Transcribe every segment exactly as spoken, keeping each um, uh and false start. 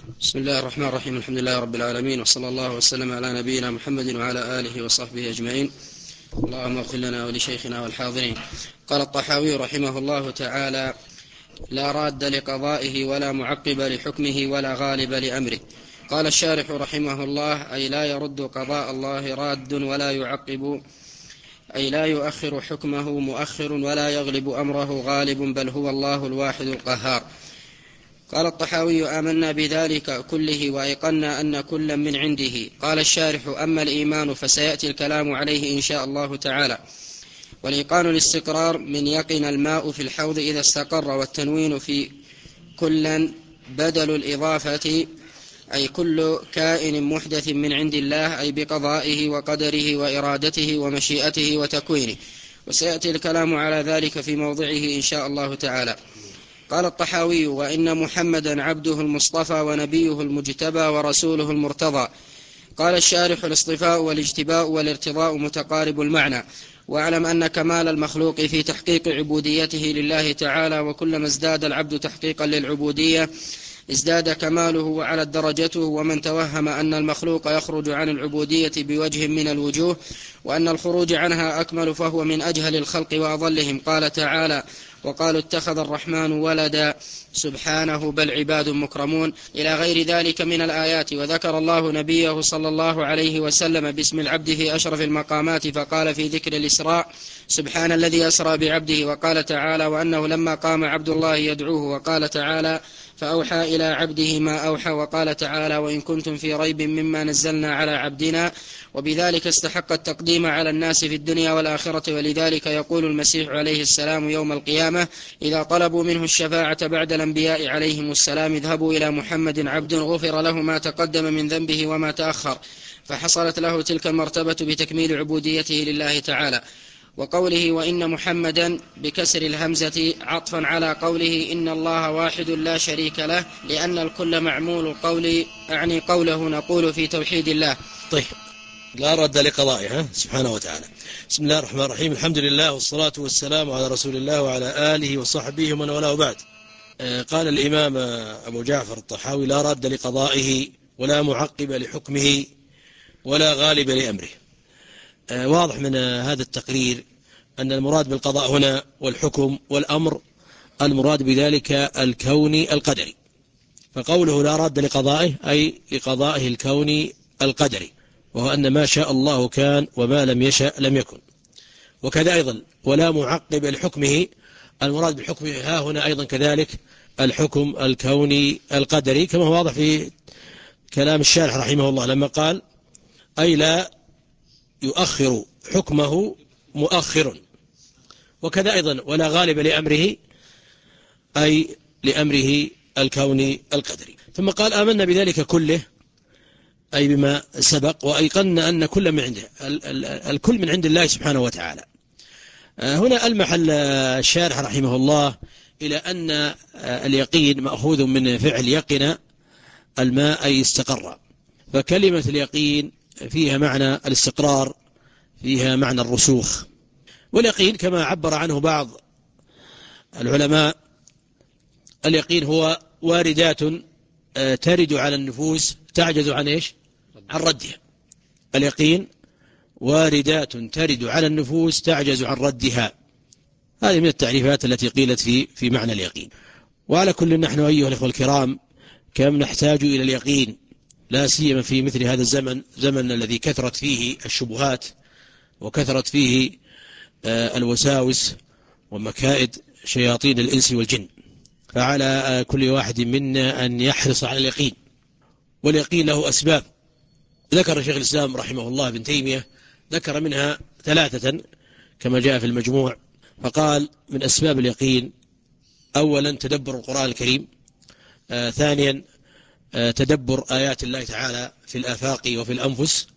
بسم الله الرحمن الرحيم. الحمد لله رب العالمين، وصلى الله وسلم على نبينا محمد وعلى آله وصحبه أجمعين. اللهم اغفر لنا ولشيخنا والحاضرين. قال الطحاوي رحمه الله تعالى: لا راد لقضائه ولا معقب لحكمه ولا غالب لأمره. قال الشارح رحمه الله: أي لا يرد قضاء الله راد ولا يعقب، أي لا يؤخر حكمه مؤخر ولا يغلب أمره غالب، بل هو الله الواحد القهار. قال الطحاوي: آمنا بذلك كله وأيقنا أن كلا من عنده. قال الشارح: أما الإيمان فسيأتي الكلام عليه إن شاء الله تعالى. والإيقان الاستقرار من يقن الماء في الحوض إذا استقر، والتنوين في كلا بدل الإضافة، أي كل كائن محدث من عند الله، أي بقضائه وقدره وإرادته ومشيئته وتكوينه. وسيأتي الكلام على ذلك في موضعه إن شاء الله تعالى. قال الطحاوي: وإن محمدا عبده المصطفى ونبيه المجتبى ورسوله المرتضى. قال الشارح: الاصطفاء والاجتباء والارتضاء متقارب المعنى. واعلم أن كمال المخلوق في تحقيق عبوديته لله تعالى، وكلما ازداد العبد تحقيقا للعبودية ازداد كماله وعلت درجته. ومن توهم أن المخلوق يخرج عن العبودية بوجه من الوجوه وأن الخروج عنها أكمل فهو من أجهل الخلق وأضلهم. قال تعالى: وقالوا اتخذ الرحمن ولدا سبحانه بل عباد مكرمون، إلى غير ذلك من الآيات. وذكر الله نبيه صلى الله عليه وسلم باسم العبد في أشرف المقامات، فقال في ذكر الإسراء: سبحان الذي أسرى بعبده. وقال تعالى: وأنه لما قام عبد الله يدعوه. وقال تعالى: فأوحى إلى عبده ما أوحى. وقال تعالى: وإن كنتم في ريب مما نزلنا على عبدنا. وبذلك استحق التقديم على الناس في الدنيا والآخرة. ولذلك يقول المسيح عليه السلام يوم القيامة إذا طلبوا منه الشفاعة بعد الأنبياء عليهم السلام: اذهبوا إلى محمد عبد غفر له ما تقدم من ذنبه وما تأخر. فحصلت له تلك المرتبة بتكميل عبوديته لله تعالى. وقوله وإن محمدا بكسر الهمزة عطفا على قوله إن الله واحد لا شريك له، لأن الكل معمول القول، أعني قوله نقول في توحيد الله. طيب، لا رد لقضائها سبحانه وتعالى. بسم الله الرحمن الرحيم. الحمد لله والصلاة والسلام على رسول الله وعلى آله وصحبه ومن والاه، بعد. قال الإمام أبو جعفر الطحاوي: لا رد لقضائه ولا معقب لحكمه ولا غالب لأمره. واضح من هذا التقرير أن المراد بالقضاء هنا والحكم والأمر المراد بذلك الكوني القدري. فقوله لا رد لقضائه أي لقضائه الكوني القدري، وهو أن ما شاء الله كان وما لم يشأ لم يكن. وكذا أيضا ولا معقب لحكمه، المراد بالحكم ها هنا أيضا كذلك الحكم الكوني القدري، كما هو واضح في كلام الشارح رحمه الله لما قال: أي لا يؤخر حكمه مؤخر. وكذا أيضا ولا غالب لأمره، أي لأمره الكوني القدري. ثم قال: آمنا بذلك كله، أي بما سبق، وأيقنا أن كل من عنده، الكل من عند الله سبحانه وتعالى. هنا ألمح الشارح رحمه الله إلى أن اليقين مأخوذ من فعل يقن الماء أي استقر. فكلمة اليقين فيها معنى الاستقرار، فيها معنى الرسوخ. واليقين كما عبر عنه بعض العلماء، اليقين هو واردات ترد على النفوس تعجز عن إيش؟ عن ردها. اليقين واردات ترد على النفوس تعجز عن ردها. هذه من التعريفات التي قيلت في في معنى اليقين. وعلى كل، نحن أيها الأخوة الكرام كم نحتاج إلى اليقين، لا سيما في مثل هذا الزمن، زمن الذي كثرت فيه الشبهات وكثرت فيه الوساوس ومكائد شياطين الإنس والجن. فعلى كل واحد منا أن يحرص على اليقين. واليقين له أسباب، ذكر شيخ الإسلام رحمه الله ابن تيمية، ذكر منها ثلاثة كما جاء في المجموع. فقال: من أسباب اليقين أولا تدبر القرآن الكريم، آه ثانيا آه تدبر آيات الله تعالى في الآفاق وفي الأنفس،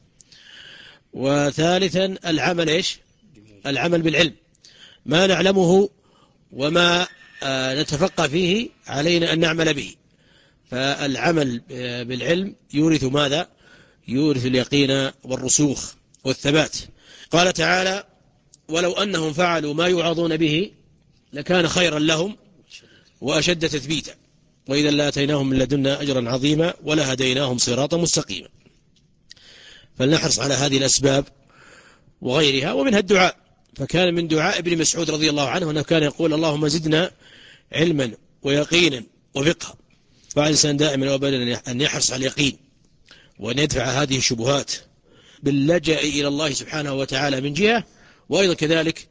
وثالثا العمل إيش؟ العمل بالعلم، ما نعلمه وما آه نتفقه فيه علينا أن نعمل به. فالعمل بالعلم يورث ماذا؟ يورث اليقين والرسوخ والثبات. قال تعالى: ولو أنهم فعلوا ما يوعظون به لكان خيرا لهم وأشد تثبيتا. وإذا لآتيناهم من لدنا أجرا عظيما ولهديناهم صراطا مستقيما. فلنحرص على هذه الأسباب وغيرها، ومنها الدعاء. فكان من دعاء ابن مسعود رضي الله عنه أنه كان يقول اللهم زدنا علما ويقينا وفقها. فالإنسان دائما وأبدا أن يحرص على اليقين وأن يدفع هذه الشبهات باللجأ إلى الله سبحانه وتعالى من جهة، وأيضا كذلك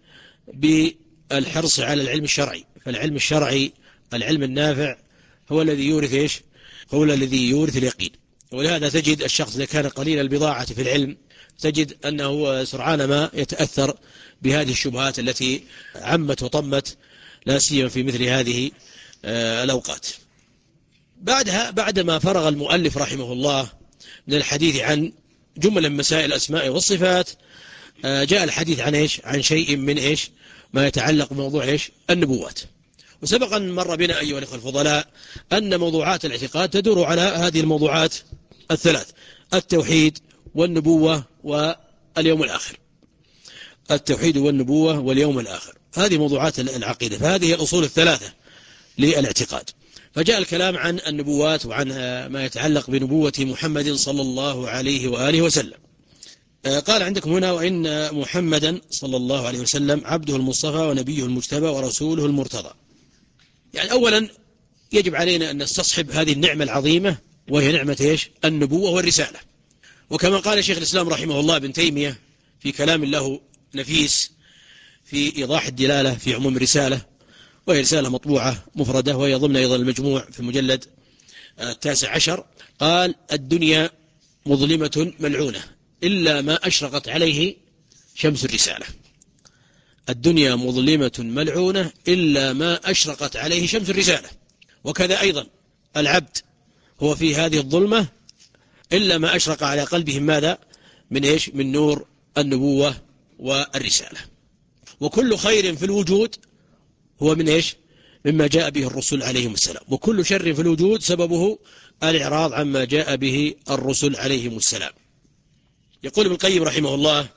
بالحرص على العلم الشرعي. فالعلم الشرعي العلم النافع هو الذي يورث إيش؟ هو الذي يورث اليقين. ولهذا تجد الشخص إذا كان قليل البضاعة في العلم تجد أنه سرعان ما يتأثر بهذه الشبهات التي عمت وطمت لا سيما في مثل هذه الأوقات. بعدها بعدما فرغ المؤلف رحمه الله من الحديث عن جملة من مسائل الأسماء والصفات، جاء الحديث عن إيش؟ عن شيء من إيش؟ ما يتعلق بموضوع إيش؟ النبوات. وسبق أن مر بنا أيها الأخوة الفضلاء أن موضوعات الاعتقاد تدور على هذه الموضوعات الثلاث: التوحيد والنبوة واليوم الآخر. التوحيد والنبوة واليوم الآخر، هذه موضوعات العقيدة. فهذه الأصول الثلاثة للاعتقاد. فجاء الكلام عن النبوات وعن ما يتعلق بنبوة محمد صلى الله عليه وآله وسلم. قال عندكم هنا: وإن محمدا صلى الله عليه وسلم عبده المصطفى ونبيه المجتبى ورسوله المرتضى. يعني أولا يجب علينا أن نستصحب هذه النعمة العظيمة، وهي نعمة إيش؟ النبوة والرسالة. وكما قال شيخ الإسلام رحمه الله ابن تيمية في كلام له نفيس في إيضاح الدلالة في عموم الرسالة، وهي رسالة مطبوعة مفردة، وهي ضمن أيضا المجموع في المجلد التاسع عشر، قال: الدنيا مظلمة ملعونة إلا ما أشرقت عليه شمس الرسالة. الدنيا مظلمة ملعونة إلا ما أشرقت عليه شمس الرسالة. وكذا أيضا العبد هو في هذه الظلمة إلا ما أشرق على قلبهم ماذا؟ من إيش؟ من نور النبوة والرسالة. وكل خير في الوجود هو من إيش؟ مما جاء به الرسل عليهم السلام. وكل شر في الوجود سببه الإعراض عما جاء به الرسل عليهم السلام. يقول ابن القيم رحمه الله: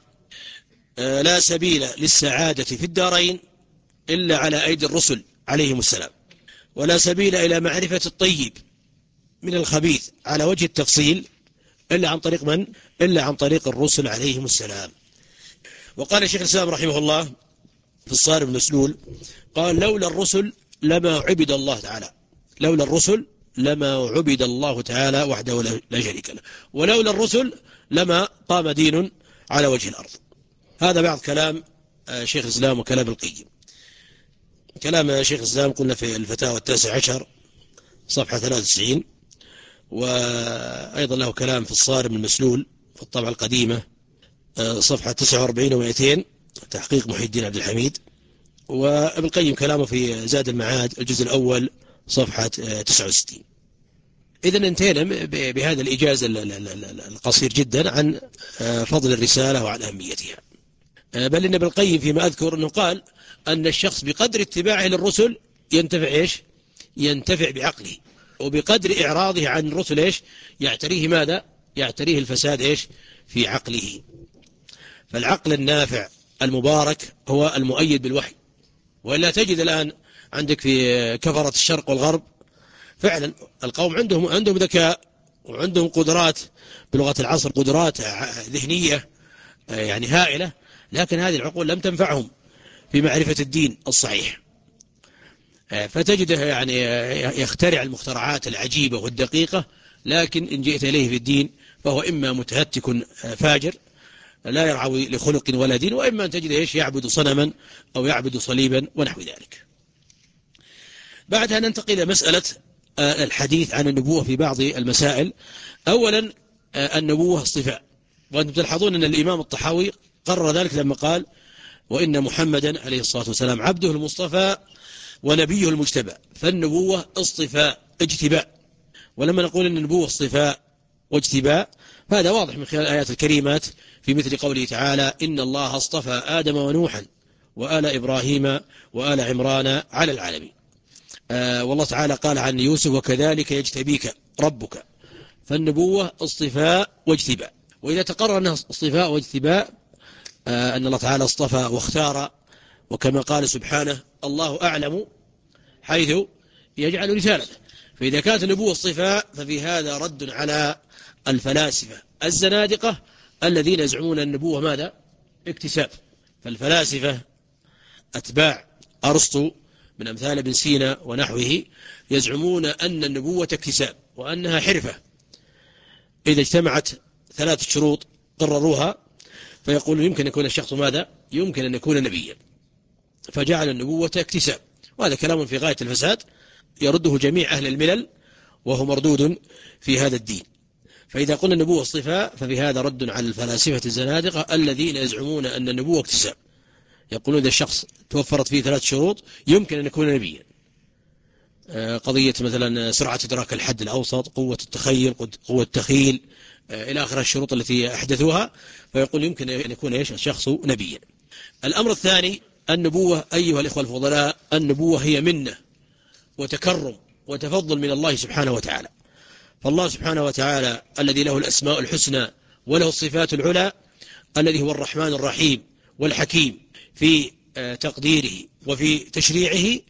لا سبيل للسعادة في الدارين إلا على أيدي الرسل عليهم السلام، ولا سبيل إلى معرفة الطيب من الخبيث على وجه التفصيل إلا عن طريق من؟ إلا عن طريق الرسل عليهم السلام. وقال شيخ الإسلام رحمه الله في الصارم المسلول: قال: لولا الرسل لما عبد الله تعالى، لولا الرسل لما عبد الله تعالى وحده لا شريك له، ولولا الرسل لما قام دين على وجه الأرض. هذا بعض كلام شيخ الإسلام وكلام القيم. كلام شيخ الإسلام قلنا في الفتاوى التاسع عشر صفحة ثلاثة وتسعين، وأيضا له كلام في الصارم المسلول في الطبعة القديمة صفحة تسعة وأربعين ومئتين تحقيق محي الدين عبد الحميد. وابن القيم كلامه في زاد المعاد الجزء الأول صفحة تسعة وستين. إذن انتهينا بهذا الإجازة القصير جدا عن فضل الرسالة وعن أهميتها. بل إن ابن القيم فيما أذكر أنه قال أن الشخص بقدر اتباعه للرسل ينتفع إيش؟ ينتفع بعقله، وبقدر إعراضه عن الرسل إيش؟ يعتريه ماذا؟ يعتريه الفساد إيش؟ في عقله. فالعقل النافع المبارك هو المؤيد بالوحي. وإلا تجد الآن عندك في كفرة الشرق والغرب فعلا القوم عندهم عندهم ذكاء وعندهم قدرات بلغة العصر، قدرات ذهنية يعني هائلة، لكن هذه العقول لم تنفعهم في معرفة الدين الصحيح. فتجده يعني يخترع المخترعات العجيبة والدقيقة، لكن إن جئت إليه في الدين فهو إما متهتك فاجر لا يرعى لخلق ولا دين، وإما أن تجد إيش؟ يعبد صنما أو يعبد صليبا ونحو ذلك. بعدها ننتقل إلى مسألة الحديث عن النبوة في بعض المسائل. أولا النبوة اصطفاء، وأنتم تلحظون أن الإمام الطحاوي قرر ذلك لما قال: وإن محمدا عليه الصلاة والسلام عبده المصطفى ونبيه المجتبى. فالنبوة اصطفاء اجتباء. ولما نقول أن النبوة اصطفاء واجتباء فهذا واضح من خلال الآيات الكريمات في مثل قوله تعالى: إن الله اصطفى آدم ونوحا وآل إبراهيم وآل عمران على العالمين. آه والله تعالى قال عن يوسف: وكذلك يجتبيك ربك. فالنبوة اصطفاء واجتباء. وإذا تقرر أنها اصطفاء واجتباء آه أن الله تعالى اصطفى واختار، وكما قال سبحانه: الله أعلم حيث يجعل رسالته. فإذا كانت النبوة صفة ففي هذا رد على الفلاسفة الزنادقة الذين يزعمون النبوة ماذا؟ اكتساب. فالفلاسفة أتباع أرسطو من أمثال ابن سينا ونحوه يزعمون أن النبوة اكتساب وأنها حرفة، إذا اجتمعت ثلاث شروط قرروها فيقول يمكن أن يكون الشخص ماذا؟ يمكن أن يكون نبيا، فجعل النبوة اكتساب. وهذا كلام في غاية الفساد يرده جميع أهل الملل وهو مردود في هذا الدين. فإذا قلنا النبوة صفة ففي هذا رد على الفلاسفة الزنادقة الذين يزعمون أن النبوة اكتساب، يقولون إذا الشخص توفرت فيه ثلاث شروط يمكن أن يكون نبيا. قضية مثلا سرعة إدراك الحد الأوسط، قوة التخيل، قوة التخيل، إلى آخر الشروط التي أحدثوها، فيقول يمكن أن يكون إيش الشخص نبيا. الأمر الثاني النبوة أيها الإخوة الفضلاء، النبوة هي منة وتكرم وتفضل من الله سبحانه وتعالى. فالله سبحانه وتعالى الذي له الأسماء الحسنى وله الصفات العلى، الذي هو الرحمن الرحيم والحكيم في تقديره وفي تشريعه،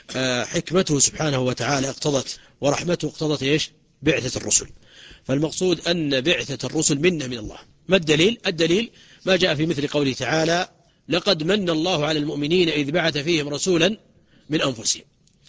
حكمته سبحانه وتعالى اقتضت ورحمته اقتضت إيش؟ بعثة الرسل. فالمقصود أن بعثة الرسل منة من الله. ما الدليل؟ الدليل ما جاء في مثل قوله تعالى لقد من الله على المؤمنين إذ بعث فيهم رسولا من أنفسهم.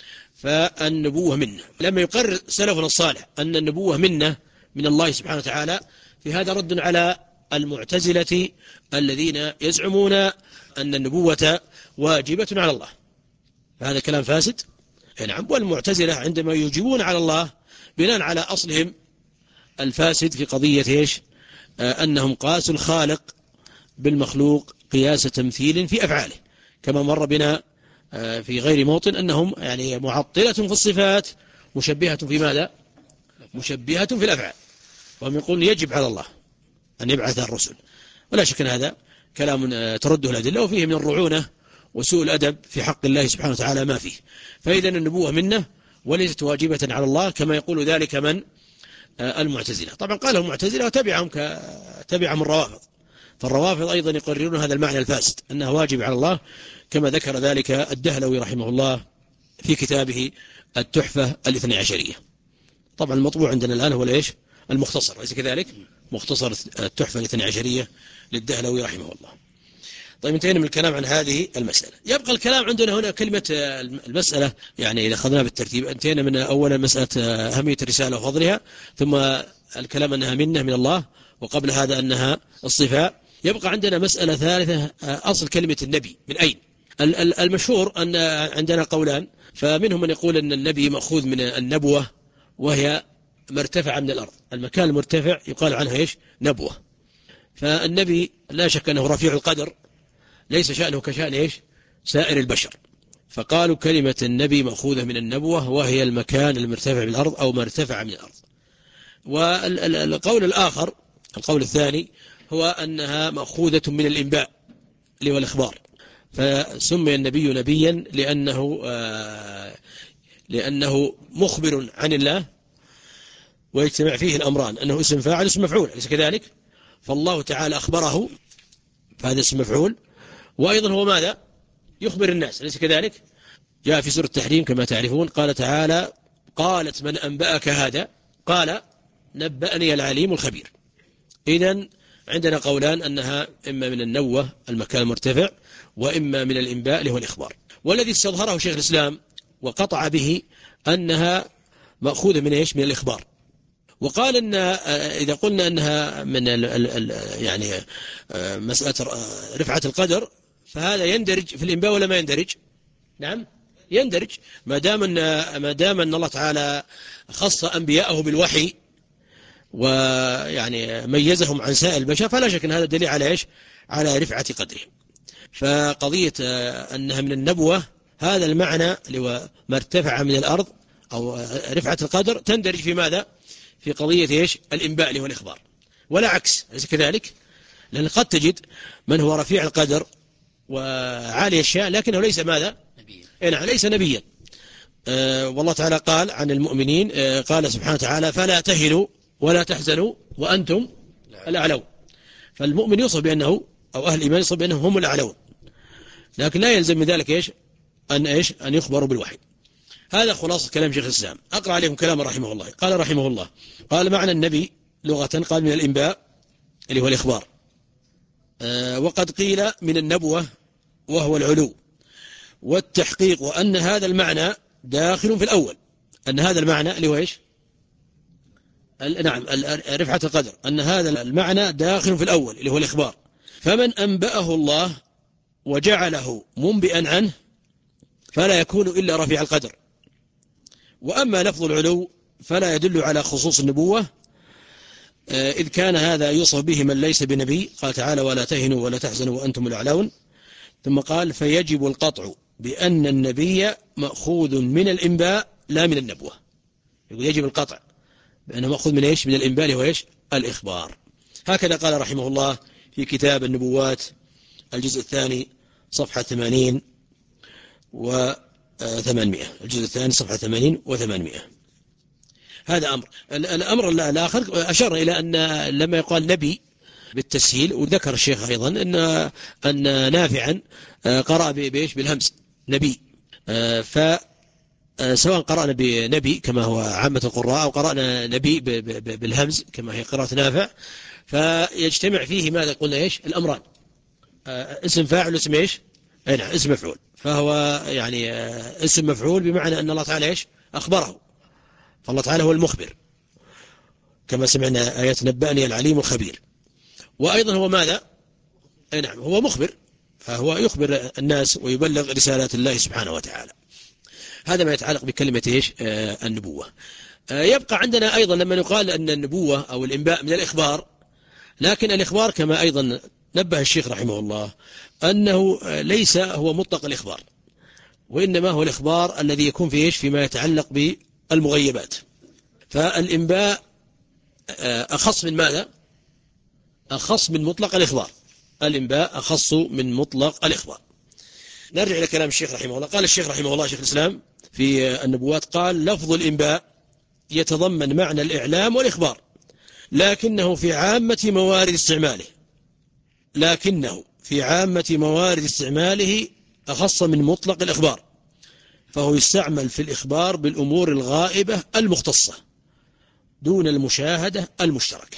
فالنبوة منة. لما يقرر سلفنا الصالح أن النبوة منة من الله سبحانه وتعالى، في هذا رد على المعتزلة الذين يزعمون أن النبوة واجبة على الله. هذا كلام فاسد. نعم. والمعتزلة عندما يجيبون على الله بناء على أصلهم الفاسد في قضية إيش؟ آه أنهم قاسوا الخالق بالمخلوق قياس تمثيل في أفعاله، كما مر بنا آه في غير موطن أنهم يعني معطلة في الصفات مشبهة في ماذا؟ مشبهة في الأفعال. وهم يقولون يجب على الله أن يبعث الرسل، ولا شك أن هذا كلام آه ترده الأدلة، وفيه من الرعونة وسوء الأدب في حق الله سبحانه وتعالى ما فيه. فإذا النبوة منه وليست واجبة على الله كما يقول ذلك من المعتزلة. طبعا قالهم المعتزلة وتبعهم كتبعهم الروافض، فالروافض أيضا يقررون هذا المعنى الفاسد أنها واجب على الله، كما ذكر ذلك الدهلوي رحمه الله في كتابه التحفة الاثنى عشرية. طبعا المطبوع عندنا الآن هو ليش؟ المختصر، أليس كذلك؟ مختصر التحفة الاثنى عشرية للدهلوي رحمه الله. طيب انتهينا من الكلام عن هذه المسألة. يبقى الكلام عندنا هنا كلمة المسألة، يعني إذا أخذنا بالترتيب انتهينا من أولا مسألة أهمية الرسالة وفضلها، ثم الكلام أنها منة من الله، وقبل هذا أنها الصفاء. يبقى عندنا مسألة ثالثة، أصل كلمة النبي من أين؟ المشهور أن عندنا قولان، فمنهم من يقول أن النبي مأخوذ من النبوة وهي مرتفعة من الأرض، المكان المرتفع يقال عنها إيش؟ نبوة. فالنبي لا شك أنه رفيع القدر، ليس شأنه كشأن إيش؟ سائر البشر. فقالوا كلمة النبي مأخوذة من النبوة وهي المكان المرتفع من الأرض أو مرتفع من الأرض. والقول الآخر، القول الثاني، هو أنها مأخوذة من الإنباء اللي هو الإخبار، فسمي النبي نبيا لأنه آه لأنه مخبر عن الله، ويجتمع فيه الأمران، أنه اسم فاعل اسم مفعول، أليس كذلك؟ فالله تعالى أخبره، فهذا اسم مفعول، وأيضا هو ماذا؟ يخبر الناس، أليس كذلك؟ جاء في سورة التحريم كما تعرفون قال تعالى قالت من أنبأك هذا؟ قال نبأني العليم الخبير. إذن عندنا قولان، أنها إما من النوة المكان المرتفع، وإما من الإنباء اللي هو الإخبار. والذي استظهره شيخ الإسلام وقطع به أنها مأخوذة من إيش؟ من الإخبار. وقال أن إذا قلنا أنها من ال ال ال يعني مسألة رفعة القدر، فهذا يندرج في الإنباء ولا ما يندرج؟ نعم يندرج، ما دام أن ما دام أن الله تعالى خص أنبياءه بالوحي ويعني ميزهم عن سائر البشر، فلا شك أن هذا دليل على إيش؟ على رفعة قدره. فقضية أنها من النبوة هذا المعنى اللي هو مرتفع من الأرض أو رفعة القدر تندرج في ماذا؟ في قضية إيش؟ الإنباء اللي هو الإخبار، ولا عكس، أليس كذلك؟ لأن قد تجد من هو رفيع القدر وعالي الشأن لكنه ليس ماذا؟ نبيا. نعم ليس نبيا. آه والله تعالى قال عن المؤمنين، آه قال سبحانه وتعالى فلا تهنوا ولا تحزنوا وأنتم الأعلون. فالمؤمن يوصف بأنه أو أهل الإيمان يوصف بأنهم هم الأعلون، لكن لا يلزم من ذلك إيش؟ أن إيش؟ أن يخبروا بالوحي. هذا خلاصة كلام شيخ الإسلام. أقرأ عليكم كلام رحمه الله. قال رحمه الله: قال معنى النبي لغة قال من الإنباء اللي هو الإخبار، أه وقد قيل من النبوة وهو العلو والتحقيق، وأن هذا المعنى داخل في الأول، أن هذا المعنى اللي هو إيش؟ نعم رفعة القدر، أن هذا المعنى داخل في الأول اللي هو الإخبار. فمن أنبأه الله وجعله منبئا عنه فلا يكون إلا رفيع القدر. وأما لفظ العلو فلا يدل على خصوص النبوة، إذ كان هذا يوصف به من ليس بنبي. قال تعالى: ولا تهنوا ولا تحزنوا وأنتم الأعلون. ثم قال: فيجب القطع بأن النبي مأخوذ من الإنباء لا من النبوة. يقول يجب القطع بأنه مأخوذ من إيش؟ من الإنباء اللي هو إيش؟ الإخبار. هكذا قال رحمه الله في كتاب النبوات الجزء الثاني صفحة ثمانين وثمانمائة، الجزء الثاني صفحة ثمانين وثمانمائة. هذا أمر. الأمر الآخر أشار إلى أن لما يقال نبي بالتسهيل، وذكر الشيخ أيضا أن أن نافعا قرأ بإيش؟ بالهمز نبي. فسواء قرأنا بنبي كما هو عامة القراء أو قرأنا نبي بالهمز كما هي قراءة نافع، فيجتمع فيه ماذا قلنا إيش؟ الأمران، اسم فاعل واسم إيش؟ أي نعم اسم مفعول. فهو يعني اسم مفعول بمعنى أن الله تعالى إيش؟ أخبره، فالله تعالى هو المخبر كما سمعنا آيات نبأني العليم الخبير. وأيضا هو ماذا؟ أي نعم هو مخبر، فهو يخبر الناس ويبلغ رسالات الله سبحانه وتعالى. هذا ما يتعلق بكلمة إيش؟ آه النبوة. آه يبقى عندنا أيضا لما يقال أن النبوة أو الإنباء من الإخبار، لكن الإخبار كما أيضا نبه الشيخ رحمه الله أنه ليس هو مطلق الإخبار، وإنما هو الإخبار الذي يكون في إيش؟ فيما يتعلق بالمغيبات. فالإنباء أخص من ماذا؟ أخص من مطلق الإخبار. الإنباء أخص من مطلق الإخبار. نرجع إلى كلام الشيخ رحمه الله. قال الشيخ رحمه الله شيخ الإسلام في النبوات قال: لفظ الإنباء يتضمن معنى الإعلام والإخبار، لكنه في عامة موارد استعماله لكنه في عامة موارد استعماله أخص من مطلق الإخبار، فهو يستعمل في الإخبار بالأمور الغائبة المختصة دون المشاهدة المشتركة.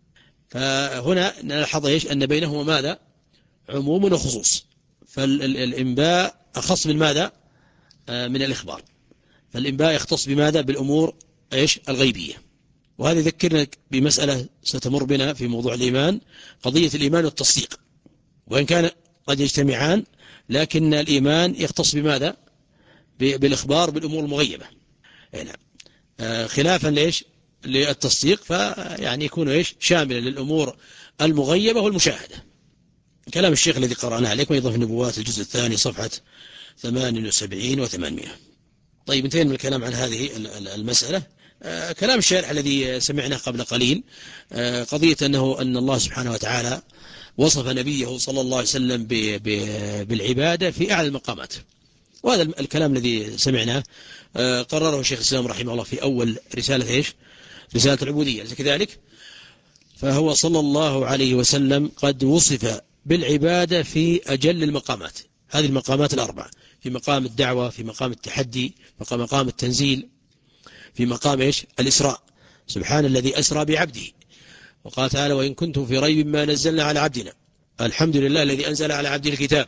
فهنا نلاحظ إيش؟ أن بينهما ماذا؟ عموم وخصوص. فالإنباء أخص من ماذا؟ من الإخبار. فالإنباء يختص بماذا؟ بالأمور إيش؟ الغيبية. وهذا يذكرنا بمسألة ستمر بنا في موضوع الإيمان، قضية الإيمان والتصديق، وإن كان قد يجتمعان، لكن الإيمان يختص بماذا؟ بالإخبار بالأمور المغيبة. نعم. خلافا ليش؟ للتصديق، فيعني يكون إيش؟ شاملا للأمور المغيبة والمشاهدة. كلام الشيخ الذي قرأناه عليكم أيضا في النبوات الجزء الثاني صفحة ثمانية وسبعين وثمانمائة. طيب انتهينا من الكلام عن هذه المسألة. كلام الشارح الذي سمعناه قبل قليل، قضية أنه أن الله سبحانه وتعالى وصف نبيه صلى الله عليه وسلم بالعبادة في أعلى المقامات، وهذا الكلام الذي سمعناه قرره الشيخ الإسلام رحمه الله في أول رسالة إيش؟ رسالة العبودية. كذلك فهو صلى الله عليه وسلم قد وصف بالعبادة في أجل المقامات، هذه المقامات الأربعة، في مقام الدعوة، في مقام التحدي، في مقام التنزيل، في مقام إيش؟ الإسراء. سبحان الذي أسرى بعبده. وقال تعالى: وإن كنتم في ريب ما نزلنا على عبدنا الحمد لله الذي أنزل على عبده الكتاب.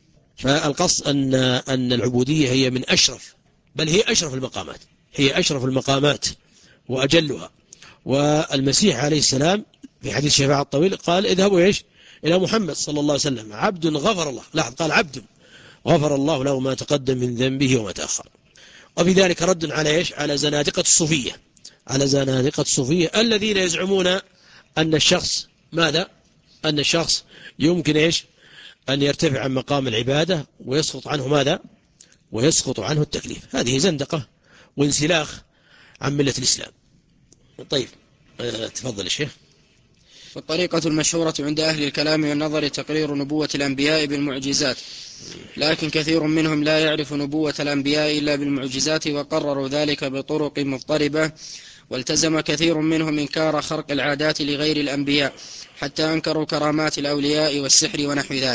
فالقصد أن أن العبودية هي من أشرف، بل هي أشرف المقامات، هي أشرف المقامات وأجلها. والمسيح عليه السلام في حديث الشفاعة الطويل قال: اذهبوا إيش؟ إلى محمد صلى الله عليه وسلم عبد غفر الله، لاحظ قال عبد غفر الله له ما تقدم من ذنبه وما تأخر. وفي ذلك رد على إيش؟ على زنادقة الصوفية، على زنادقة الصوفية الذين يزعمون أن الشخص ماذا؟ أن الشخص يمكن إيش؟ أن يرتفع عن مقام العبادة ويسقط عنه ماذا؟ ويسقط عنه التكليف. هذه زندقة وانسلاخ عن ملة الإسلام. طيب أه تفضل الشيخ. والطريقة المشهورة عند أهل الكلام والنظر تقرير نبوة الأنبياء بالمعجزات، لكن كثير منهم لا يعرف نبوة الأنبياء إلا بالمعجزات، وقرروا ذلك بطرق مضطربة، والتزم كثير منهم إنكار خرق العادات لغير الأنبياء، حتى أنكروا كرامات الأولياء والسحر ونحو ذلك.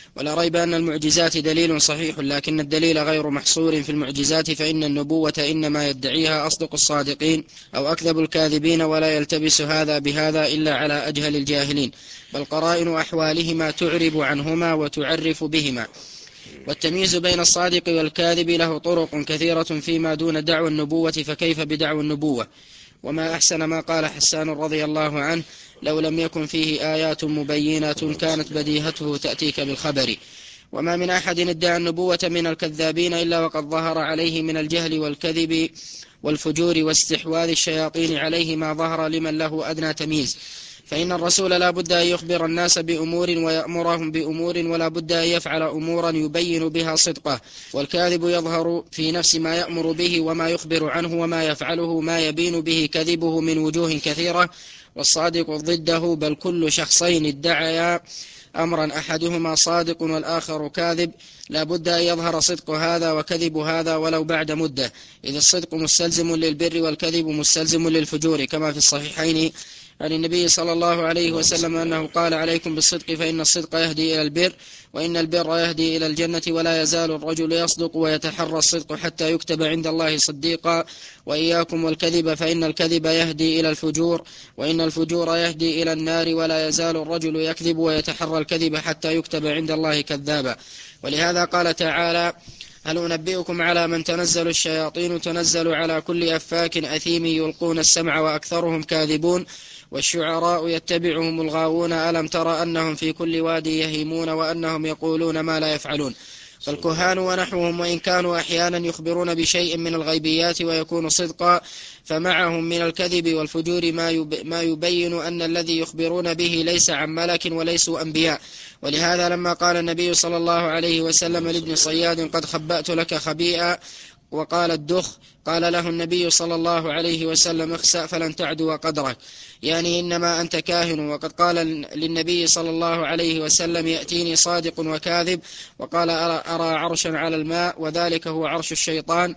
ولا ريب أن المعجزات دليل صحيح، لكن الدليل غير محصور في المعجزات، فإن النبوة إنما يدعيها أصدق الصادقين أو أكذب الكاذبين، ولا يلتبس هذا بهذا إلا على أجهل الجاهلين، بل قرائن أحوالهما تعرب عنهما وتعرف بهما. والتمييز بين الصادق والكاذب له طرق كثيرة فيما دون دعوى النبوة، فكيف بدعوى النبوة؟ وما أحسن ما قال حسان رضي الله عنه: لو لم يكن فيه آيات مبينات كانت بديهته تأتيك بالخبر. وما من أحد ادعى النبوة من الكذابين إلا وقد ظهر عليه من الجهل والكذب والفجور واستحواذ الشياطين عليه ما ظهر لمن له أدنى تمييز. فإن الرسول لا بد أن يخبر الناس بأمور ويأمرهم بأمور، ولا بد أن يفعل أمورا يبين بها صدقه، والكاذب يظهر في نفس ما يأمر به وما يخبر عنه، وما يفعله ما يبين به كذبه من وجوه كثيرة، والصادق ضده، بل كل شخصين ادعيا أمرا أحدهما صادق والآخر كاذب لا بد أن يظهر صدق هذا وكذب هذا ولو بعد مدة، إذ الصدق مستلزم للبر والكذب مستلزم للفجور، كما في الصحيحين عن النبي صلى الله عليه وسلم أنه قال: عليكم بالصدق فإن الصدق يهدي إلى البر، وإن البر يهدي إلى الجنة، ولا يزال الرجل يصدق ويتحرى الصدق حتى يكتب عند الله صديقا، وإياكم والكذب فإن الكذب يهدي إلى الفجور، وإن الفجور يهدي إلى النار، ولا يزال الرجل يكذب ويتحرى الكذب حتى يكتب عند الله كذابا. ولهذا قال تعالى: هل أنبئكم على من تنزل الشياطين؟ تنزل على كل أفاك أثيم يلقون السمع وأكثرهم كاذبون، والشعراء يتبعهم الغاوون، ألم تر أنهم في كل وادي يهيمون وأنهم يقولون ما لا يفعلون. فالكهان ونحوهم وإن كانوا أحيانا يخبرون بشيء من الغيبيات ويكون صدقا، فمعهم من الكذب والفجور ما يبين أن الذي يخبرون به ليس عن ملك وليسوا أنبياء. ولهذا لما قال النبي صلى الله عليه وسلم لابن صياد: قد خبأت لك خبيئا، وقال الدخ، قال له النبي صلى الله عليه وسلم: اخسأ فلن تعدو قدرك، يعني إنما أنت كاهن. وقد قال للنبي صلى الله عليه وسلم: يأتيني صادق وكاذب، وقال: أرى, أرى عرشا على الماء وذلك هو عرش الشيطان.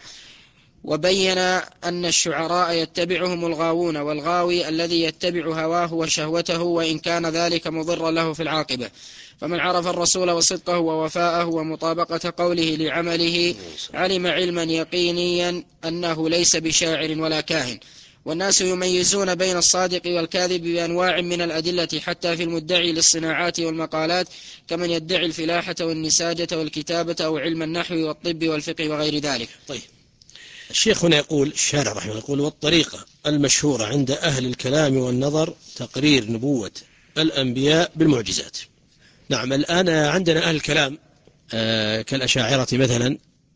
وبين أن الشعراء يتبعهم الغاوون، والغاوي الذي يتبع هواه وشهوته، وإن كان ذلك مضر له في العاقبة. فمن عرف الرسول وصدقه ووفاءه ومطابقة قوله لعمله علم علما يقينيا أنه ليس بشاعر ولا كاهن. والناس يميزون بين الصادق والكاذب بأنواع من الأدلة، حتى في المدعي للصناعات والمقالات، كمن يدعي الفلاحة والنساجة والكتابة أو علم النحو والطب والفقه وغير ذلك. طيب، الشيخ هنا يقول، الشارع رحمه الله يقول: والطريقة المشهورة عند أهل الكلام والنظر تقرير نبوة الأنبياء بالمعجزات. نعم، الآن عندنا أهل الكلام آه كالأشاعرة مثلا،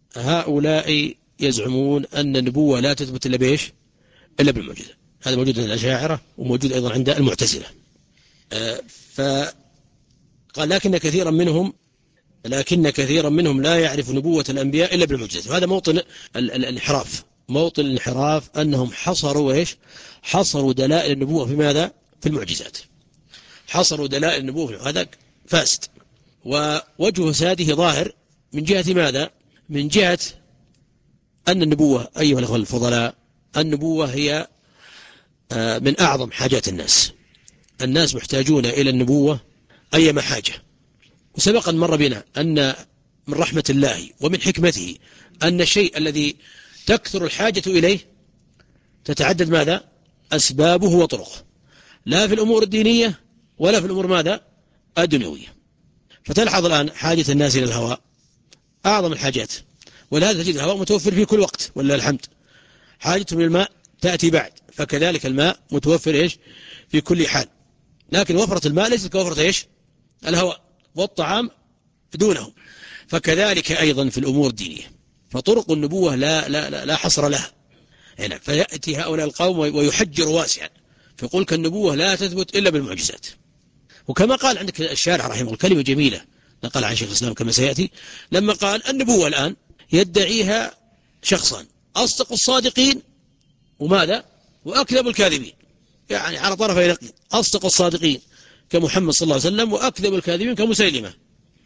هؤلاء يزعمون أن النبوة لا تثبت إلا بإيش؟ إلا بالمعجزة. هذا موجود عند الأشاعرة وموجود أيضا عند المعتزلة. آه فقال لكن كثيرا منهم لكن كثيرا منهم لا يعرف نبوة الأنبياء إلا بالمعجزات. وهذا موطن الانحراف، موطن الانحراف أنهم حصروا إيش؟ حصروا دلائل النبوة في ماذا؟ في المعجزات. حصروا دلائل النبوة في هذا فاسد. ووجه ساده ظاهر من جهة ماذا؟ من جهة أن النبوة أيها الأخوة الفضلاء، النبوة هي من أعظم حاجات الناس. الناس محتاجون إلى النبوة أيما حاجة. وسبقا مر بنا أن من رحمة الله ومن حكمته أن الشيء الذي تكثر الحاجة إليه تتعدد ماذا؟ أسبابه وطرقه، لا في الأمور الدينية ولا في الأمور ماذا؟ الدنيوية. فتلحظ الآن حاجة الناس إلى الهواء أعظم الحاجات، ولهذا تجد الهواء متوفر في كل وقت ولله الحمد. حاجتهم للماء تأتي بعد، فكذلك الماء متوفر إيش؟ في كل حال. لكن وفرة الماء ليست كوفرة إيش؟ الهواء، والطعام دونه. فكذلك أيضا في الأمور الدينية، فطرق النبوة لا, لا, لا, لا حصر لها هنا. فيأتي هؤلاء القوم ويحجر واسعا، فيقول كالنبوة لا تثبت إلا بالمعجزات. وكما قال عندك الشارع رحمه الله كلمة جميلة نقل عن شيخ الإسلام كما سيأتي، لما قال النبوة الآن يدعيها شخصان: أصدق الصادقين وماذا؟ وأكذب الكاذبين. يعني على طرفي نقيض، أصدق الصادقين كمحمد صلى الله عليه وسلم، وأكذب الكاذبين كمسيلمة.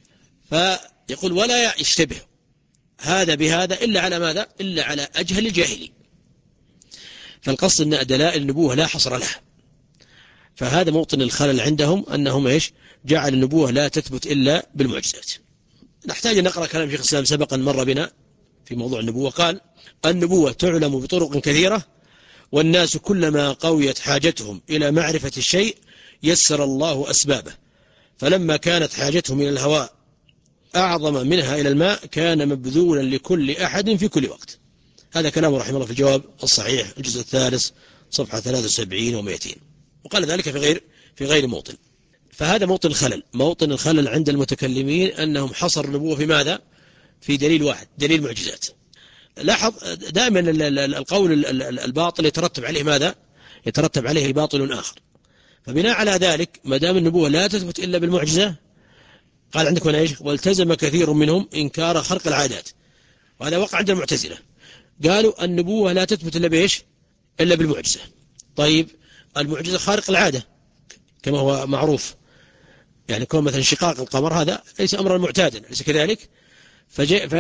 فيقول ولا يشتبه هذا بهذا إلا على ماذا؟ إلا على أجهل الجاهلين. فالقصد أن دلائل النبوة لا حصر لها. فهذا موطن الخلل عندهم، أنهم إيش جعل النبوة لا تثبت إلا بالمعجزات. نحتاج أن نقرأ كلام شيخ الإسلام سبقا مر بنا في موضوع النبوة. قال: النبوة تعلم بطرق كثيرة، والناس كلما قويت حاجتهم إلى معرفة الشيء يسر الله أسبابه، فلما كانت حاجتهم إلى الهواء أعظم منها إلى الماء كان مبذولا لكل أحد في كل وقت. هذا كلام رحمه الله في الجواب الصحيح الجزء الثالث صفحة ثلاثة وسبعين ومئتين، وقال ذلك في غير في غير موطن. فهذا موطن الخلل. موطن الخلل عند المتكلمين أنهم حصروا النبوة في ماذا؟ في دليل واحد، دليل معجزات. لاحظ دائما القول الباطل يترتب عليه ماذا؟ يترتب عليه باطل آخر. فبناء على ذلك ما دام النبوة لا تثبت إلا بالمعجزة، قال عندك هنا ايش؟ والتزم كثير منهم إنكار خرق العادات، وهذا وقع عند المعتزلة. قالوا النبوة لا تثبت إلا بإيش؟ إلا بالمعجزة. طيب المعجزة خارق العادة كما هو معروف، يعني كون مثلا انشقاق القمر هذا ليس أمرا معتادا، ليس كذلك؟ فجاء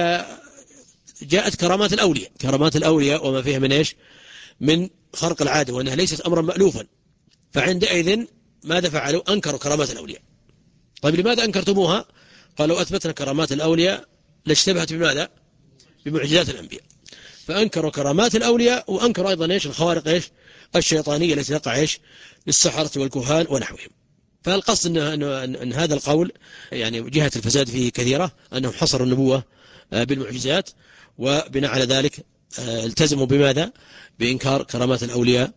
فجاءت كرامات الأولياء، كرامات الأولياء وما فيها من إيش؟ من خرق العادة، وأنها ليست أمرا مألوفا. فعندئذ ماذا فعلوا؟ أنكروا كرامات الأولياء. طيب لماذا أنكرتموها؟ قالوا أثبتنا كرامات الأولياء لاشتبهت بماذا؟ بمعجزات الأنبياء. فأنكروا كرامات الأولياء، وأنكروا أيضا إيش؟ الخوارق إيش؟ الشيطانية التي تقع إيش؟ للسحرة والكهان ونحوهم. فالقصد أن, أن, أن, أن هذا القول يعني جهة الفساد فيه كثيرة، أنهم حصروا النبوة بالمعجزات، وبناء على ذلك التزموا بماذا؟ بإنكار كرامات الأولياء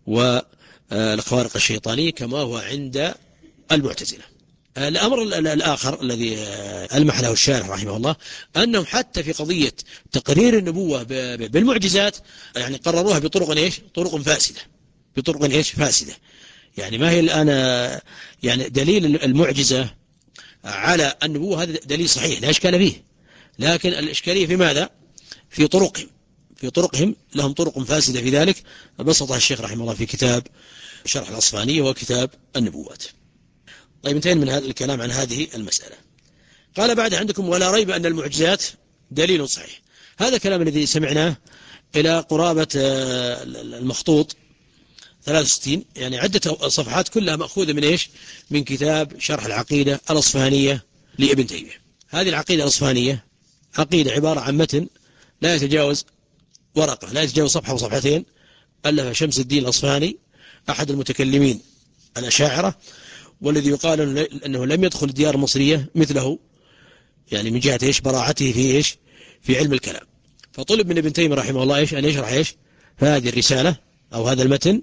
والخوارق الشيطانية كما هو عند المعتزلة. الأمر الآخر الذي ألمح له الشارح رحمه الله أنهم حتى في قضية تقرير النبوة بالمعجزات يعني قرروها بطرق إيش؟ طرق فاسدة، بطرق إيش؟ فاسدة. يعني ما هي الآن يعني دليل المعجزة على النبوة هذا دليل صحيح لا إشكال فيه، لكن الإشكالية في ماذا؟ في طرقهم، في طرقهم لهم طرق فاسدة في ذلك، بسطها الشيخ رحمه الله في كتاب شرح الأصفهانية وكتاب النبوات. طيب انتهينا من هذا الكلام عن هذه المسألة. قال بعد عندكم: ولا ريب أن المعجزات دليل صحيح. هذا الكلام الذي سمعناه إلى قرابة المخطوط ثلاثة وستين، يعني عدة صفحات كلها مأخوذة من إيش؟ من كتاب شرح العقيدة الأصفهانية لابن تيمية. هذه العقيدة الأصفهانية عقيدة عبارة عن متن لا يتجاوز ورقة، لا يتجاوز صفحة وصفحتين، ألف شمس الدين الأصفهاني أحد المتكلمين الأشاعرة، والذي يقال أنه لم يدخل الديار المصرية مثله، يعني من جهة إيش؟ براعته في إيش؟ في علم الكلام. فطلب من ابن تيمية رحمه الله إيش؟ أن يشرح إيش؟ هذه الرسالة أو هذا المتن.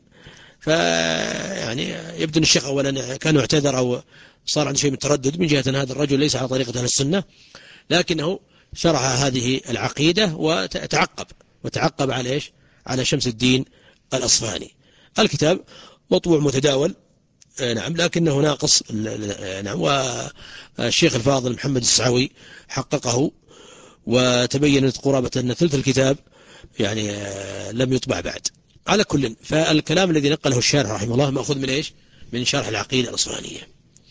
فيعني يبدو أن الشيخ أولا كان اعتذر أو صار عنده شيء من التردد من جهة أن هذا الرجل ليس على طريقة أهل السنة، لكنه شرح هذه العقيدة وتعقب وتعقب على إيش؟ على شمس الدين الأصفهاني. الكتاب مطبوع متداول نعم، لكنه ناقص نعم، والشيخ الفاضل محمد السعوي حققه وتبينت قرابة أن ثلث الكتاب يعني لم يطبع بعد. على كل، فالكلام الذي نقله الشارح رحمه الله مأخوذ من إيش؟ من شرح العقيدة الأصفهانية.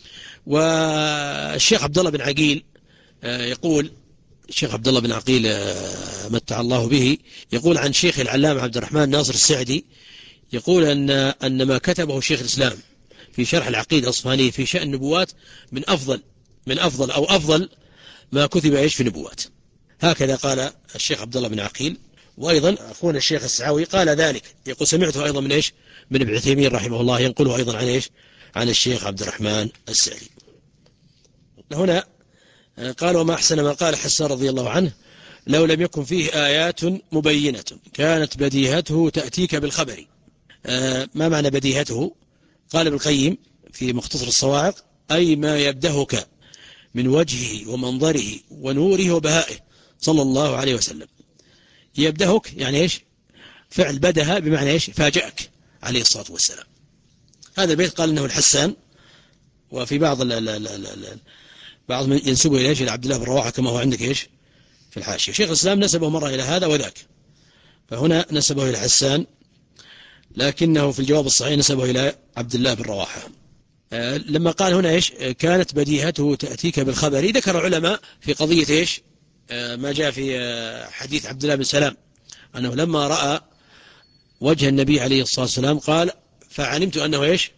والشيخ عبد الله بن عقيل يقول، الشيخ عبد الله بن عقيل متع الله به، يقول عن شيخ العلامة عبد الرحمن ناصر السعدي، يقول أن أن ما كتبه شيخ الإسلام في شرح العقيدة الأصفهانية في شأن النبوات من أفضل من أفضل أو أفضل ما كتب إيش في النبوات. هكذا قال الشيخ عبد الله بن عقيل. وأيضا أخونا الشيخ السعوي قال ذلك، يقول سمعته أيضا من إيش؟ من ابن عثيمين رحمه الله ينقله أيضا عن إيش؟ عن الشيخ عبد الرحمن السعدي. هنا قال: وما أحسن ما قال حسان رضي الله عنه: لو لم يكن فيه آيات مبينة كانت بديهته تأتيك بالخبر. آه ما معنى بديهته؟ قال ابن القيم في مختصر الصواعق: أي ما يبدهك من وجهه ومنظره ونوره وبهائه صلى الله عليه وسلم. يبدهك يعني إيش؟ فعل بدها بمعنى إيش؟ فاجأك عليه الصلاة والسلام. هذا البيت قال إنه الحسان، وفي بعض ال ال ال ال بعض من ينسبه إلى إيش؟ إلى عبد الله بن رواحة كما هو عندك إيش؟ في الحاشية. شيخ الإسلام نسبه مرة إلى هذا وذاك، فهنا نسبه إلى حسان، لكنه في الجواب الصحيح نسبه إلى عبد الله بن رواحة. آه لما قال هنا إيش؟ كانت بديهته تأتيك بالخبر، ذكر العلماء في قضية إيش؟ آه ما جاء في آه حديث عبد الله بن سلام أنه لما رأى وجه النبي عليه الصلاة والسلام قال: فعلمت أنه إيش؟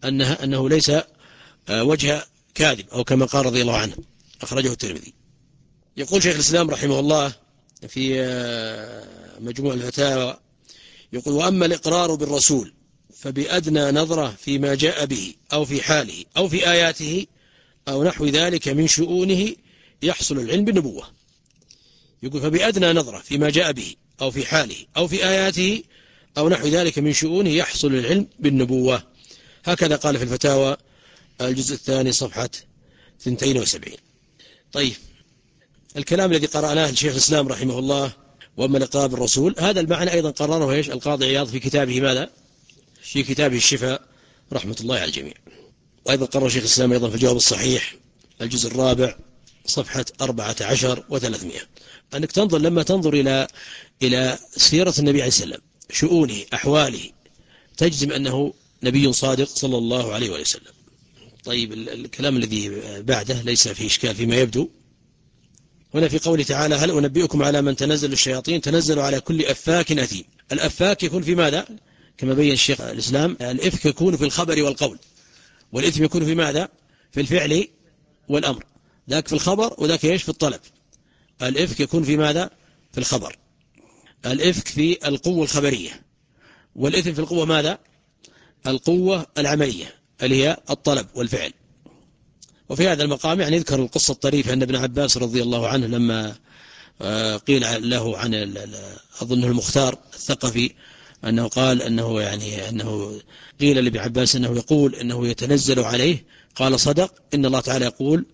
أنه, أنه ليس وجه كاذب، أو كما قال رضي الله عنه، أخرجه الترمذي. يقول شيخ الإسلام رحمه الله في مجموع الفتاوى، يقول: وأما الإقرار بالرسول فبأدنى نظرة فيما جاء به أو في حاله أو في آياته أو نحو ذلك من شؤونه يحصل العلم بالنبوة. يقول: فبأدنى نظرة فيما جاء به أو في حاله أو في آياته أو نحو ذلك من شؤونه يحصل العلم بالنبوة. هكذا قال في الفتاوى الجزء الثاني صفحة اثنين وسبعين. طيب، الكلام الذي قرأناه لشيخ الإسلام رحمه الله: وأما الإقرار بالرسول، هذا المعنى أيضا قرره إيش القاضي عياض في كتابه ماذا؟ في كتابه الشفاء رحمة الله على الجميع. وأيضا قرر شيخ الإسلام أيضا في الجواب الصحيح الجزء الرابع صفحة أربعة عشر وثلاثمائة، أنك تنظر لما تنظر إلى إلى سيرة النبي عليه السلام، شؤونه، أحواله، تجزم أنه نبي صادق صلى الله عليه وسلم. طيب، الكلام الذي بعده ليس فيه إشكال فيما يبدو. هنا في قوله تعالى: هل أنبئكم على من تنزل الشياطين؟ تنزل على كل أفاك أثيم. الأفاك يكون في ماذا؟ كما بين الشيخ الإسلام، الإفك يكون في الخبر والقول، والإثم يكون في ماذا؟ في الفعل والأمر. ذاك في الخبر وذاك إيش؟ في الطلب. الإفك يكون في ماذا؟ في الخبر. الإفك في القوة الخبرية، والإثم في القوة ماذا؟ القوة العملية اللي هي الطلب والفعل. وفي هذا المقام يعني يذكر القصة الطريفة أن ابن عباس رضي الله عنه لما قيل له عن أظنه المختار الثقفي أنه قال أنه يعني أنه قيل لابن عباس أنه يقول أنه يتنزل عليه، قال: صدق، إن الله تعالى يقول: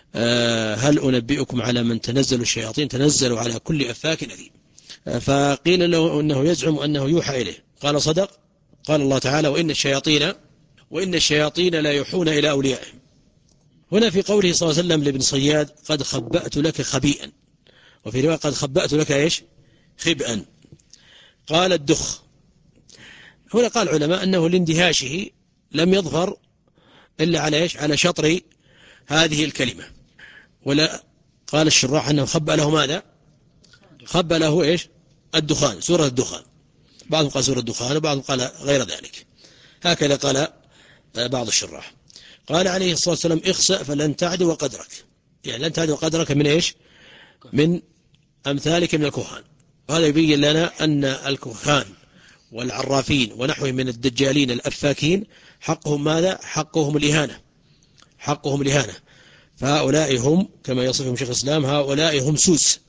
هل أنبئكم على من تنزل الشياطين؟ تنزلوا على كل أفاك أثيم. فقيل له أنه يزعم أنه يوحى إليه، قال: صدق، قال الله تعالى: وإن الشياطين وإن الشياطين لا يوحون إلى أوليائهم. هنا في قوله صلى الله عليه وسلم لابن صياد: قد خبأت لك خبيئا، وفي رواية: قد خبأت لك إيش؟ خبئا. قال: الدخ. هنا قال العلماء أنه لاندهاشه لم يظهر إلا على إيش؟ على شطر هذه الكلمة. ولا قال الشراح أنه خبأ له ماذا؟ خبأ له إيش؟ الدخان، سورة الدخان. بعضهم قال سورة الدخان وبعضهم قال غير ذلك. هكذا قال بعض الشراح. قال عليه الصلاة والسلام: اخسأ فلن تعدو قدرك. يعني لن تعدو قدرك من إيش؟ من أمثالك من الكهان. وهذا يبين لنا أن الكهان والعرافين ونحوهم من الدجالين الأفاكين حقهم ماذا؟ حقهم الإهانة، حقهم الإهانة. فهؤلاء هم كما يصفهم شيخ الإسلام: هؤلاء هم سوس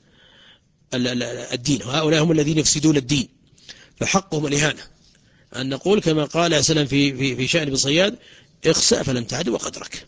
الدين، هؤلاء هم الذين يفسدون الدين، فحقهم الإهانة. أن نقول كما قال عليه السلام في في في شأن ابن صياد: اخسأ فلن تعدو قدرك.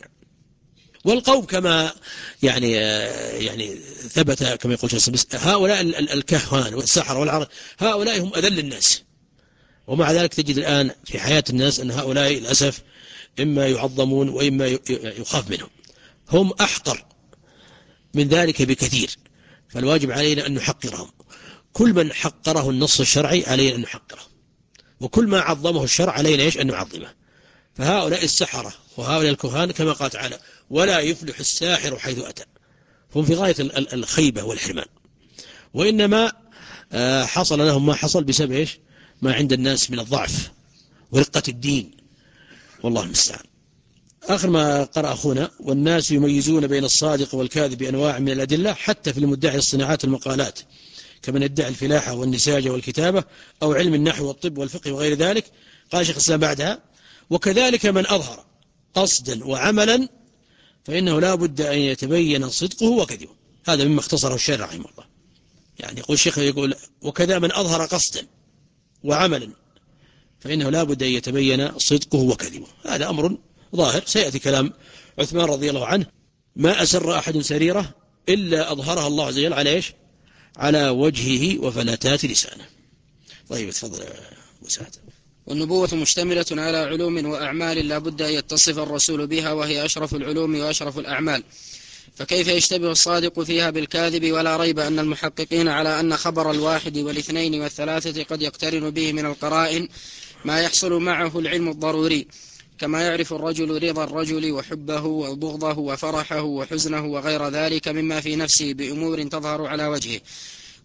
والقوم كما يعني يعني ثبت كما يقول شيخ الإسلام: هؤلاء الكهان والسحرة والعرب هؤلاء هم أذل الناس. ومع ذلك تجد الآن في حياة الناس أن هؤلاء للأسف إما يعظمون وإما يخاف منهم، هم أحقر من ذلك بكثير. فالواجب علينا أن نحقرهم. كل من حقره النص الشرعي علينا أن نحقره، وكل ما عظمه الشرع علينا إيش؟ أن نعظمه. فهؤلاء السحرة وهؤلاء الكهان كما قال تعالى: ولا يفلح الساحر حيث أتى. هم في غاية الخيبة والحرمان، وإنما حصل لهم ما حصل بسبب إيش؟ ما عند الناس من الضعف ورقة الدين، والله المستعان. آخر ما قرأ أخونا: والناس يميزون بين الصادق والكاذب بأنواع من الأدلة، حتى في المدعي الصناعات والمقالات، كمن يدعي الفلاحة والنساجة والكتابة أو علم النحو والطب والفقه وغير ذلك. قال شيخ الإسلام بعدها: وكذلك من أظهر قصدا وعملا فإنه لا بد أن يتبين صدقه وكذبه. هذا مما اختصره الشارع رحمه الله. يعني يقول الشيخ يقول: وكذا من أظهر قصدا وعملا فإنه لا بد أن يتبين صدقه وكذبه. هذا أمر ظاهر، سيأتي كلام عثمان رضي الله عنه: ما أسر أحد سريرة إلا أظهرها الله عز وجل على إيش؟ على وجهه وفلتات لسانه. طيب، تفضل أبو سعد. والنبوة مشتملة على علوم وأعمال لا بد أن يتصف الرسول بها، وهي أشرف العلوم وأشرف الأعمال، فكيف يشتبه الصادق فيها بالكاذب؟ ولا ريب أن المحققين على أن خبر الواحد والاثنين والثلاثة قد يقترن به من القرائن ما يحصل معه العلم الضروري، كما يعرف الرجل رضا الرجل وحبه وبغضه وفرحه وحزنه وغير ذلك مما في نفسه بأمور تظهر على وجهه.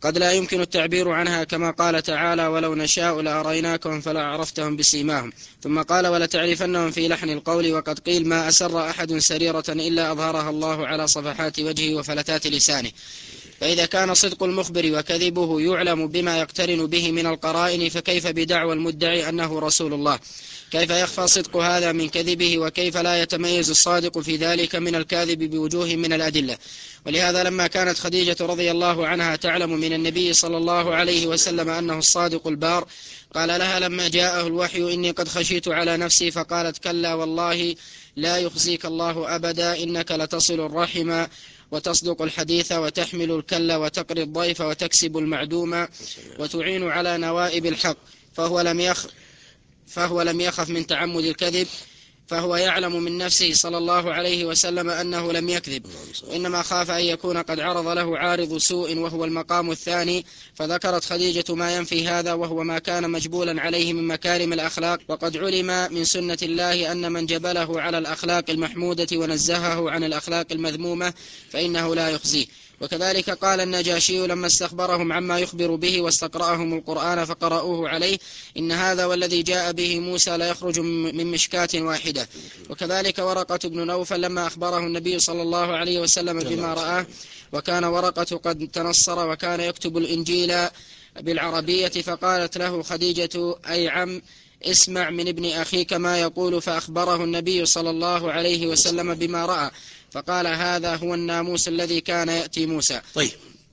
قد لا يمكن التعبير عنها كما قال تعالى ولو نشاء لأريناكهم فلا عرفتهم بسيماهم. ثم قال ولتعرفنهم في لحن القول. وقد قيل ما أسر أحد سريرة إلا أظهرها الله على صفحات وجهه وفلتات لسانه. فإذا كان صدق المخبر وكذبه يعلم بما يقترن به من القرائن فكيف بدعوى المدعي أنه رسول الله؟ كيف يخفى صدق هذا من كذبه؟ وكيف لا يتميز الصادق في ذلك من الكاذب بوجوه من الأدلة؟ ولهذا لما كانت خديجة رضي الله عنها تعلم من النبي صلى الله عليه وسلم أنه الصادق البار قال لها لما جاءه الوحي إني قد خشيت على نفسي فقالت كلا والله لا يخزيك الله أبدا إنك لتصل الرحم وتصدق الحديث وتحمل الكل وتقري الضيف وتكسب المعدوم وتعين على نوائب الحق. فهو لم يخ فهو لم يخف من تعمد الكذب، فهو يعلم من نفسه صلى الله عليه وسلم أنه لم يكذب، وإنما خاف أن يكون قد عرض له عارض سوء وهو المقام الثاني. فذكرت خديجة ما ينفي هذا وهو ما كان مجبولا عليه من مكارم الأخلاق. وقد علم من سنة الله أن من جبله على الأخلاق المحمودة ونزهه عن الأخلاق المذمومة فإنه لا يخزيه. وكذلك قال النجاشي لما استخبرهم عما يخبر به واستقرأهم القرآن فقرأوه عليه إن هذا والذي جاء به موسى لا يخرج من مشكاة واحدة. وكذلك ورقة بن نوفل لما أخبره النبي صلى الله عليه وسلم بما رآه، وكان ورقة قد تنصر وكان يكتب الإنجيل بالعربية، فقالت له خديجة أي عم اسمع من ابن أخيك ما يقول، فأخبره النبي صلى الله عليه وسلم بما رأى فقال هذا هو الناموس الذي كان يأتي موسى. طيب،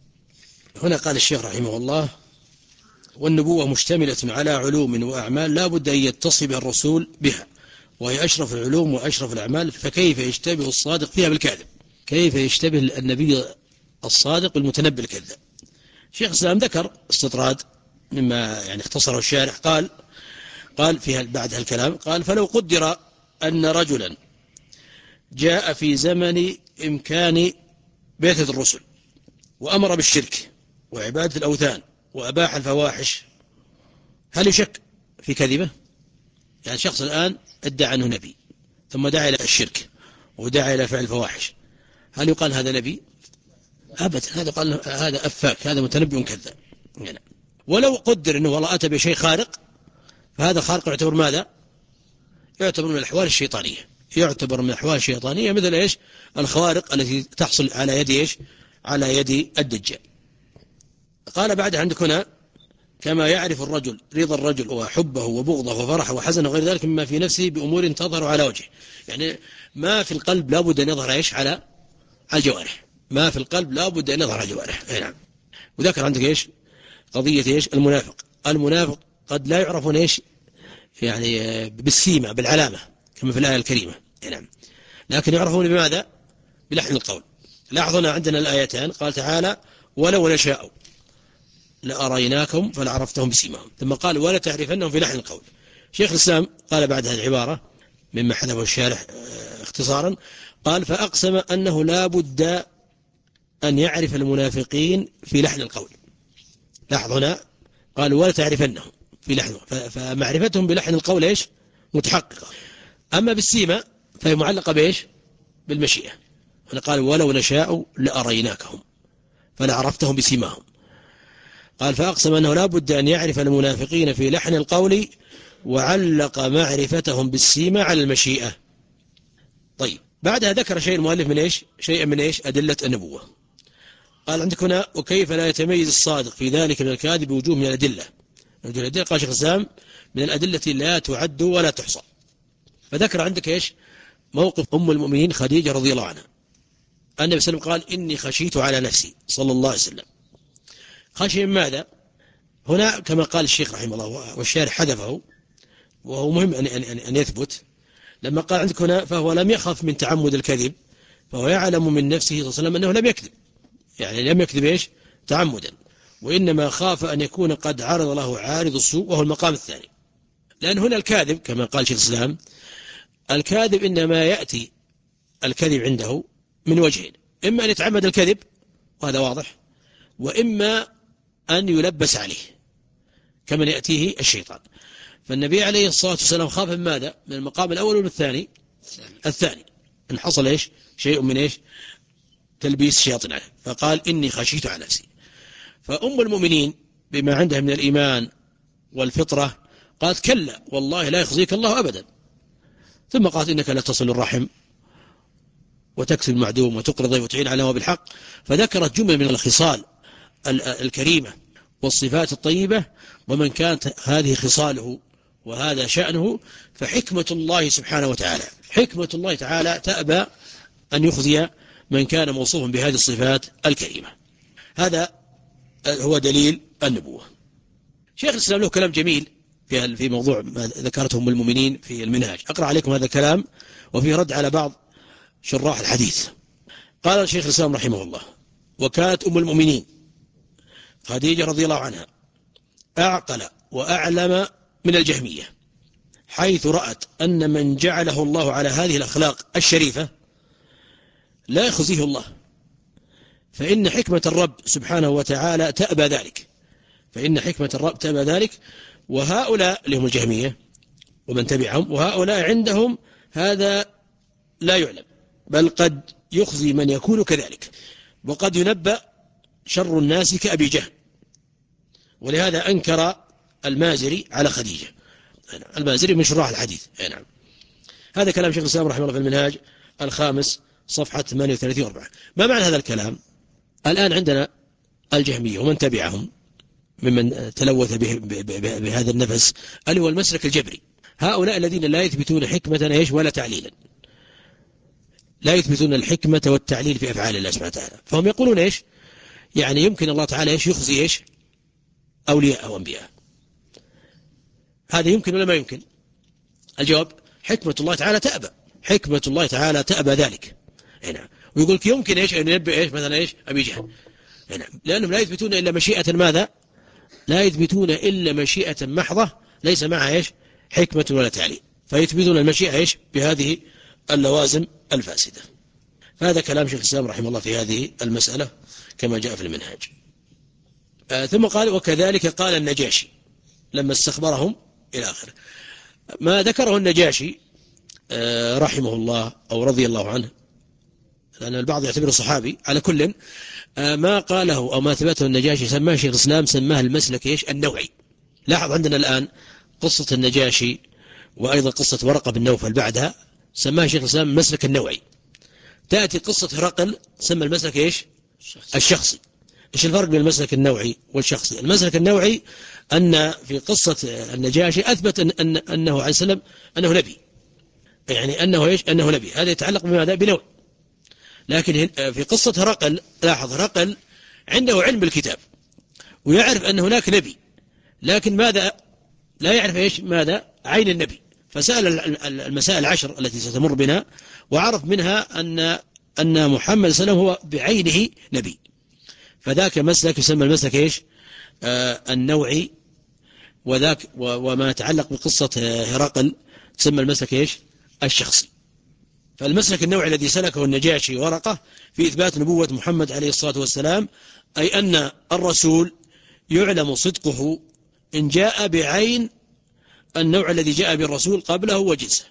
هنا قال الشيخ رحمه الله والنبوة مشتملة على علوم وأعمال لا بد أن يتصل بها الرسول بها، وهي أشرف العلوم وأشرف الأعمال، فكيف يشتبه الصادق فيها بالكاذب؟ كيف يشتبه النبي الصادق بالمتنبي الكذاب؟ شيخ الإسلام ذكر استطراد مما يعني اختصره الشارح. قال قال في بعد هالكلام قال فلو قدر أن رجلا جاء في زمن إمكان بعثة الرسل وأمر بالشرك وعبادة الأوثان وأباح الفواحش، هل يشك في كذبه؟ يعني شخص الآن ادعى أنه نبي ثم دعا إلى الشرك ودعا إلى فعل الفواحش، هل يقال هذا نبي؟ أبدا، هذا قال هذا أفاك، هذا متنبي كذاب. يعني ولو قدر أنه والله أتى بشيء خارق فهذا خارق يعتبر ماذا؟ يعتبر من الأحوال الشيطانية، يعتبر من الأحوال الشيطانية مثل إيش؟ الخوارق التي تحصل على يد إيش؟ على يد الدجال. قال بعد عندك هنا كما يعرف الرجل رضا الرجل وحبه وبغضه وفرحه وحزنه وغير ذلك مما في نفسه بأمور تظهر على وجهه. يعني ما في القلب لا بد أن يظهر إيش؟ على الجوارح، ما في القلب لا بد أن يظهر على الجوارح. نعم. وذكر عندك إيش؟ قضية إيش؟ المنافق. المنافق قد لا يعرفون إيش؟ يعني بالسيمة بالعلامة كما في الآية الكريمة. نعم. لكن يعرفون بماذا؟ بلحن القول. لاحظنا عندنا الآيتان قال تعالى ولو نشاء لأريناكم فلعرفتهم بسيماهم، ثم قال ولا تعرفنهم في لحن القول. شيخ الإسلام قال بعد هذه العبارة مما حذفه الشارح اختصارا قال فأقسم أنه لا بد أن يعرف المنافقين في لحن القول. لاحظ هنا قال ولا تعرفنهم في لحن، فمعرفتهم بلحن القول إيش؟ متحققة. أما بالسيمة فهي معلقة بإيش؟ بالمشيئة. هنا قال ولو نشاء لأريناكهم فلعرفتهم بسيماهم. قال فأقسم أنه لا بد أن يعرف المنافقين في لحن القول وعلق معرفتهم بالسيمة على المشيئة. طيب، بعدها ذكر شيء المؤلف من إيش؟ شيئا من إيش؟ أدلة النبوة. قال عندك هنا وكيف لا يتميز الصادق في ذلك من الكاذب بوجوه من الأدلة. الأدلة قال شيخ الإسلام من الأدلة لا تعد ولا تحصى. فذكر عندك إيش؟ موقف أم المؤمنين خديجة رضي الله عنها. النبي صلى الله عليه وسلم قال إني خشيت على نفسي صلى الله عليه وسلم. خشي من ماذا؟ هنا كما قال الشيخ رحمه الله والشارح حذفه وهو مهم أن, أن, أن يثبت. لما قال عندك هنا فهو لم يخف من تعمد الكذب، فهو يعلم من نفسه صلى الله عليه وسلم أنه لم يكذب، يعني لم يكذب إيش؟ تعمدا، وإنما خاف أن يكون قد عرض له عارض السوء وهو المقام الثاني. لأن هنا الكاذب كما قال شيخ الإسلام الكاذب إنما يأتي الكذب عنده من وجهين، إما أن يتعمد الكذب وهذا واضح، وإما أن يلبس عليه كمن يأتيه الشيطان. فالنبي عليه الصلاة والسلام خاف من ماذا؟ من المقام الأول ومن الثاني الثاني أن حصل إيش؟ شيء من إيش؟ تلبيس الشياطين عليه، فقال إني خشيت على نفسي. فأم المؤمنين بما عندها من الإيمان والفطرة قالت كلا والله لا يخزيك الله أبدا. ثم قالت إنك لا تصل الرحم وتكسب المعدوم وتقري الضيف وتعين على ما بالحق. فذكرت جملة من الخصال الكريمة والصفات الطيبة، ومن كانت هذه خصاله وهذا شأنه فحكمة الله سبحانه وتعالى حكمة الله تعالى تأبى أن يخزي من كان موصوفا بهذه الصفات الكريمة. هذا هو دليل النبوة. شيخ الإسلام له كلام جميل في في موضوع ما ذكرته أم المؤمنين في المنهاج. أقرأ عليكم هذا الكلام وفيه رد على بعض شراح الحديث. قال الشيخ الإسلام رحمه الله: وكانت أم المؤمنين خديجة رضي الله عنها أعقل وأعلم من الجهمية، حيث رأت أن من جعله الله على هذه الأخلاق الشريفة لا يخزيه الله، فإن حكمة الرب سبحانه وتعالى تأبى ذلك فإن حكمة الرب تأبى ذلك وهؤلاء اللي هم الجهمية ومن تبعهم، وهؤلاء عندهم هذا لا يعلم، بل قد يخزي من يكون كذلك، وقد ينبأ شر الناس كأبي جهل. ولهذا أنكر المازري على خديجة. المازري من شراح الحديث. نعم. هذا كلام شيخ الإسلام رحمه الله في المنهاج الخامس صفحة ثمانية وثلاثين وأربعة. ما معنى هذا الكلام؟ الآن عندنا الجهمية ومن تبعهم ممن تلوث به بهذا النفس اللي هو المسلك الجبري. هؤلاء الذين لا يثبتون حكمة إيش ولا تعليلا، لا يثبتون الحكمة والتعليل في أفعال الله سبحانه وتعالى. فهم يقولون إيش؟ يعني يمكن الله تعالى إيش يخزي إيش أولياء أو أنبياء. هذا يمكن ولا ما يمكن؟ الجواب: حكمة الله تعالى تأبى حكمة الله تعالى تأبى ذلك. هنا ويقول لك يمكن إيش أن ينبئ إيش مثلا إيش أبي جهل. هنا لأنهم لا يثبتون إلا مشيئة ماذا؟ لا يثبتون إلا مشيئة محضة ليس معها إيش حكمة ولا تعليل، فيثبتون المشيئة إيش بهذه اللوازم الفاسدة. فهذا كلام شيخ الإسلام رحمه الله في هذه المسألة كما جاء في المنهاج. آه ثم قال: وكذلك قال النجاشي لما استخبرهم إلى آخره. ما ذكره النجاشي آه رحمه الله أو رضي الله عنه، لأن البعض يعتبره صحابي، على كل آه ما قاله أو ما ثبته النجاشي سماه شيخ الإسلام سماه المسلك إيش النوعي. لاحظ عندنا الآن قصة النجاشي وأيضا قصة ورقة بن نوفل بعدها سماه شيخ الإسلام المسلك النوعي. تأتي قصة هرقل سمى المسلك إيش الشخصي. إيش الفرق بين المسلك النوعي والشخصي؟ المسلك النوعي أن في قصة النجاشي أثبت أن أن أنه عليه السلام أنه نبي، يعني أنه إيش أنه نبي، هذا يتعلق بماذا؟ بنوع. لكن في قصة هرقل لاحظ هرقل عنده علم بالكتاب ويعرف أن هناك نبي، لكن ماذا لا يعرف إيش ماذا عين النبي، فسأل المسائل العشر التي ستمر بنا وعرف منها أن أن محمد صلى الله عليه وسلم هو بعينه نبي. فذاك مسلك يسمى المسلك إيش آه النوعي، وذاك وما يتعلق بقصة هرقل تسمى المسلك إيش الشخصي. فالمسلك النوعي الذي سلكه النجاشي ورقة في إثبات نبوة محمد عليه الصلاة والسلام، أي أن الرسول يعلم صدقه إن جاء بعين النوع الذي جاء بالرسول قبله وجنسه.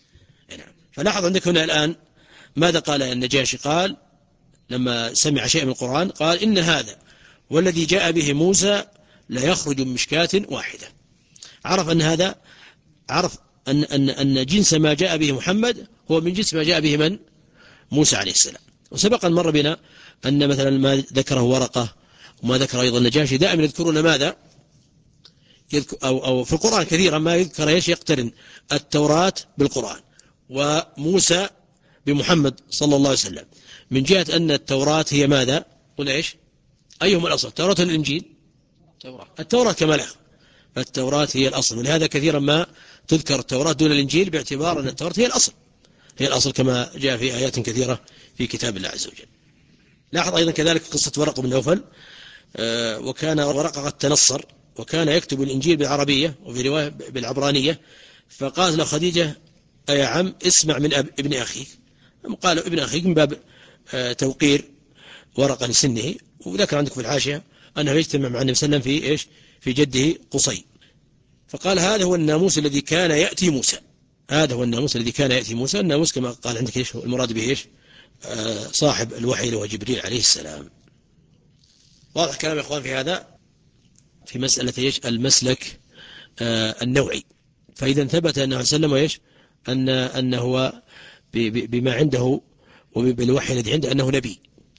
فلاحظ عندك هنا الآن ماذا قال النجاشي؟ قال لما سمع شيء من القرآن قال: إن هذا والذي جاء به موسى لا يخرج من مشكاة واحدة. عرف أن هذا عرف أن, أن, أن جنس ما جاء به محمد هو من جنس ما جاء به من موسى عليه السلام. وسبق أن مر بنا أن مثلا ما ذكره ورقة وما ذكر أيضا النجاشي دائما يذكرون ماذا يذكر أو, أو في القرآن كثيرا ما يذكر إيش يقترن التوراة بالقرآن وموسى بمحمد صلى الله عليه وسلم، من جهة أن التوراة هي ماذا؟ قل إيش أيهم الأصل؟ التوراة الإنجيل؟ التوراة كما لا، فالتوراة هي الأصل، ولهذا كثيرا ما تذكر التوراة دون الإنجيل باعتبار أن التوراة هي الأصل هي الأصل كما جاء في آيات كثيرة في كتاب الله عز وجل. لاحظ أيضا كذلك قصة ورقة بن نوفل، آه وكان ورقة قد تنصر وكان يكتب الإنجيل بالعربية وفي رواية بالعبرانية، فقالت له خديجة: أي عم اسمع من أب ابن أخيك. قال ابن أخيك من باب آه توقير ورقة لسنه. وذكر عندك في الحاشية أنه يجتمع مع النبي صلى الله عليه وسلم في إيش في جده قصي. فقال: هذا هو الناموس الذي كان يأتي موسى هذا هو الناموس الذي كان يأتي موسى. الناموس كما قال عندك إيش المراد به إيش آه صاحب الوحي اللي هو جبريل عليه السلام. واضح كلام يا إخوان في هذا، في مسألة إيش المسلك آه النوعي. فإذا ثبت أنه سلم إيش أن أنه بما عنده وبالوحي الذي عنده أنه نبي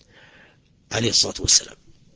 عليه الصلاة والسلام.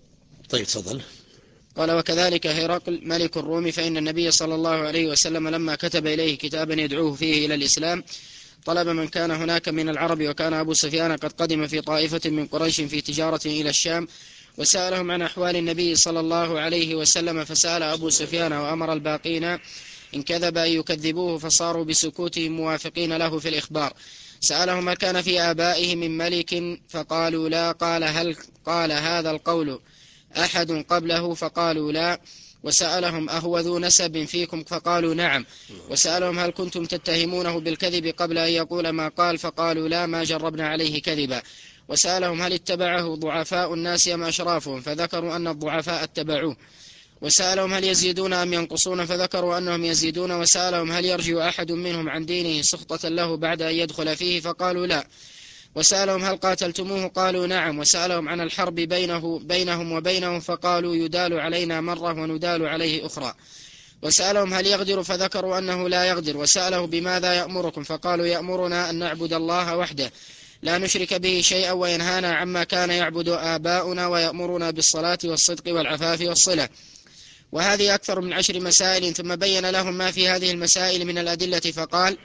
طيب تفضل. قال: وكذلك هرقل ملك الروم، فإن النبي صلى الله عليه وسلم لما كتب إليه كتابا يدعوه فيه إلى الإسلام طلب من كان هناك من العرب، وكان أبو سفيان قد قدم في طائفة من قريش في تجارة إلى الشام، وسألهم عن أحوال النبي صلى الله عليه وسلم، فسأل أبو سفيان وأمر الباقين إن كذب أن يكذبوه، فصاروا بسكوتهم موافقين له في الإخبار. سألهم: هل كان في آبائه من ملك؟ فقالوا لا. قال: هل قال هذا القول أحد قبله؟ فقالوا لا. وسألهم: أهو ذو نسب فيكم؟ فقالوا نعم. وسألهم: هل كنتم تتهمونه بالكذب قبل أن يقول ما قال؟ فقالوا لا، ما جربنا عليه كذبا. وسألهم: هل اتبعه ضعفاء الناس أم أشرافهم؟ فذكروا أن الضعفاء اتبعوه. وسألهم: هل يزيدون أم ينقصون؟ فذكروا أنهم يزيدون. وسألهم: هل يرجع أحد منهم عن دينه سخطة له بعد أن يدخل فيه؟ فقالوا لا. وسألهم: هل قاتلتموه؟ قالوا نعم. وسألهم عن الحرب بينه بينهم وبينهم، فقالوا يدال علينا مرة وندال عليه أخرى. وسألهم: هل يغدر؟ فذكروا أنه لا يغدر. وسأله: بماذا يأمركم؟ فقالوا: يأمرنا أن نعبد الله وحده لا نشرك به شيئا، وينهانا عما كان يعبد آباؤنا، ويأمرنا بالصلاة والصدق والعفاف والصلة. وهذه أكثر من عشر مسائل. ثم بين لهم ما في هذه المسائل من الأدلة، فقال: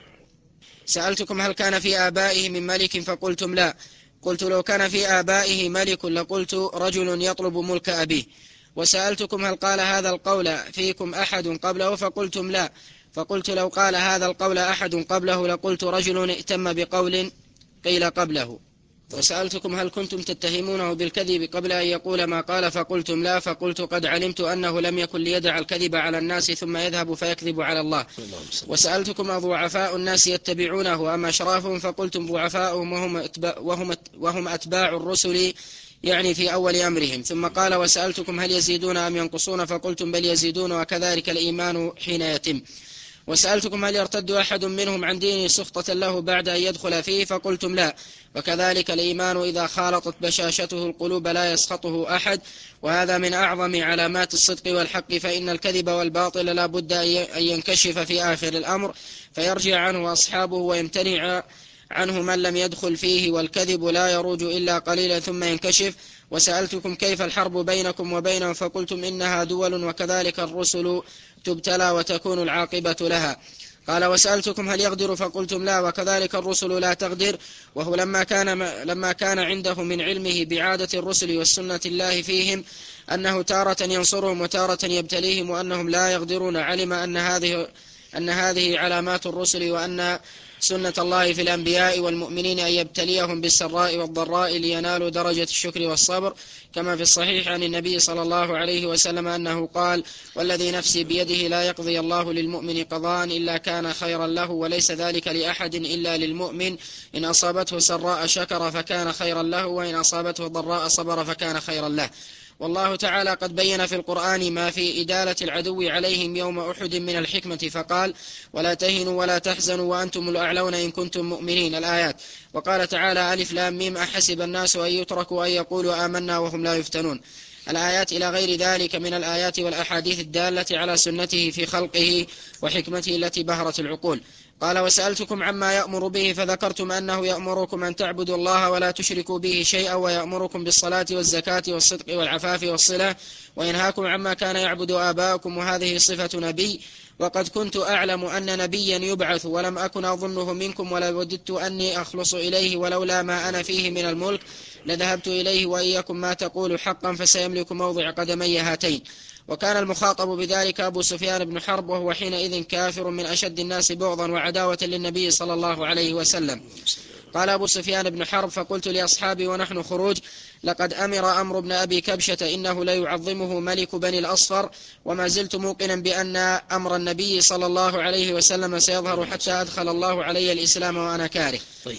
سألتكم: هل كان في آبائه من ملك؟ فقلتم لا. قلت: لو كان في آبائه ملك لقلت رجل يطلب ملك أبيه. وسألتكم: هل قال هذا القول فيكم أحد قبله؟ فقلتم لا. فقلت: لو قال هذا القول أحد قبله لقلت رجل ائتم بقول قيل قبله. وسألتكم: هل كنتم تتهمونه بالكذب قبل أن يقول ما قال؟ فقلتم لا. فقلت: قد علمت أنه لم يكن ليدع الكذب على الناس ثم يذهب فيكذب على الله. وسألتكم: أضعفاء الناس يتبعونه أم أشرافهم؟ فقلتم ضعفاؤهم وهم أتباع, وهم وهم أتباع الرسل، يعني في أول أمرهم. ثم قال: وسألتكم: هل يزيدون أم ينقصون؟ فقلتم بل يزيدون، وكذلك الإيمان حين يتم. وسألتكم: هل يرتد أحد منهم عن دينه سخطة له بعد أن يدخل فيه؟ فقلتم لا. وكذلك الإيمان إذا خالطت بشاشته القلوب لا يسخطه أحد، وهذا من أعظم علامات الصدق والحق، فإن الكذب والباطل لا بد أن ينكشف في آخر الأمر فيرجع عنه أصحابه ويمتنع عنه من لم يدخل فيه، والكذب لا يروج إلا قليلا ثم ينكشف. وسألتكم: كيف الحرب بينكم وبينهم؟ فقلتم إنها دول، وكذلك الرسل تبتلى وتكون العاقبة لها. قال: وسألتكم: هل يغدر؟ فقلتم لا، وكذلك الرسل لا تغدر. وهو لما كان, لما كان عنده من علمه بعادة الرسل والسنة الله فيهم أنه تارة ينصرهم وتارة يبتليهم وأنهم لا يغدرون، علم أن هذه, أن هذه علامات الرسل، وأن سنة الله في الأنبياء والمؤمنين أن يبتليهم بالسراء والضراء لينالوا درجة الشكر والصبر، كما في الصحيح عن النبي صلى الله عليه وسلم أنه قال: والذي نفسي بيده لا يقضي الله للمؤمن قضاء إلا كان خيرا له، وليس ذلك لأحد إلا للمؤمن، إن أصابته سراء شكر فكان خيرا له، وإن أصابته ضراء صبر فكان خيرا له. والله تعالى قد بين في القرآن ما في إدالة العدو عليهم يوم أحد من الحكمة، فقال: ولا تهنوا ولا تحزنوا وأنتم الأعلون إن كنتم مؤمنين، الآيات. وقال تعالى: ألف لام ميم أحسب الناس أن يتركوا أن يقولوا آمنا وهم لا يفتنون، الآيات إلى غير ذلك من الآيات والأحاديث الدالة على سنته في خلقه وحكمته التي بهرت العقول. قال: وسألتكم عما يأمر به، فذكرتم أنه يأمركم أن تعبدوا الله ولا تشركوا به شيئا، ويأمركم بالصلاة والزكاة والصدق والعفاف والصلة، وينهاكم عما كان يعبد آباؤكم، وهذه صفة نبي. وقد كنت أعلم أن نبيا يبعث ولم أكن أظنه منكم، ولوددت أني أخلص إليه، ولولا ما أنا فيه من الملك لذهبت إليه، وإن يكن ما تقول حقا فسيملك موضع قدمي هاتين. وكان المخاطب بذلك أبو سفيان بن حرب، وهو حينئذ كافر من أشد الناس بغضا وعداوة للنبي صلى الله عليه وسلم. قال أبو سفيان بن حرب: فقلت لأصحابي ونحن خروج: لقد أمر أمر بن أبي كبشة إنه لا يعظمه ملك بني الأصفر، وما زلت موقنا بأن أمر النبي صلى الله عليه وسلم سيظهر حتى أدخل الله علي الإسلام وأنا كاره. طيب،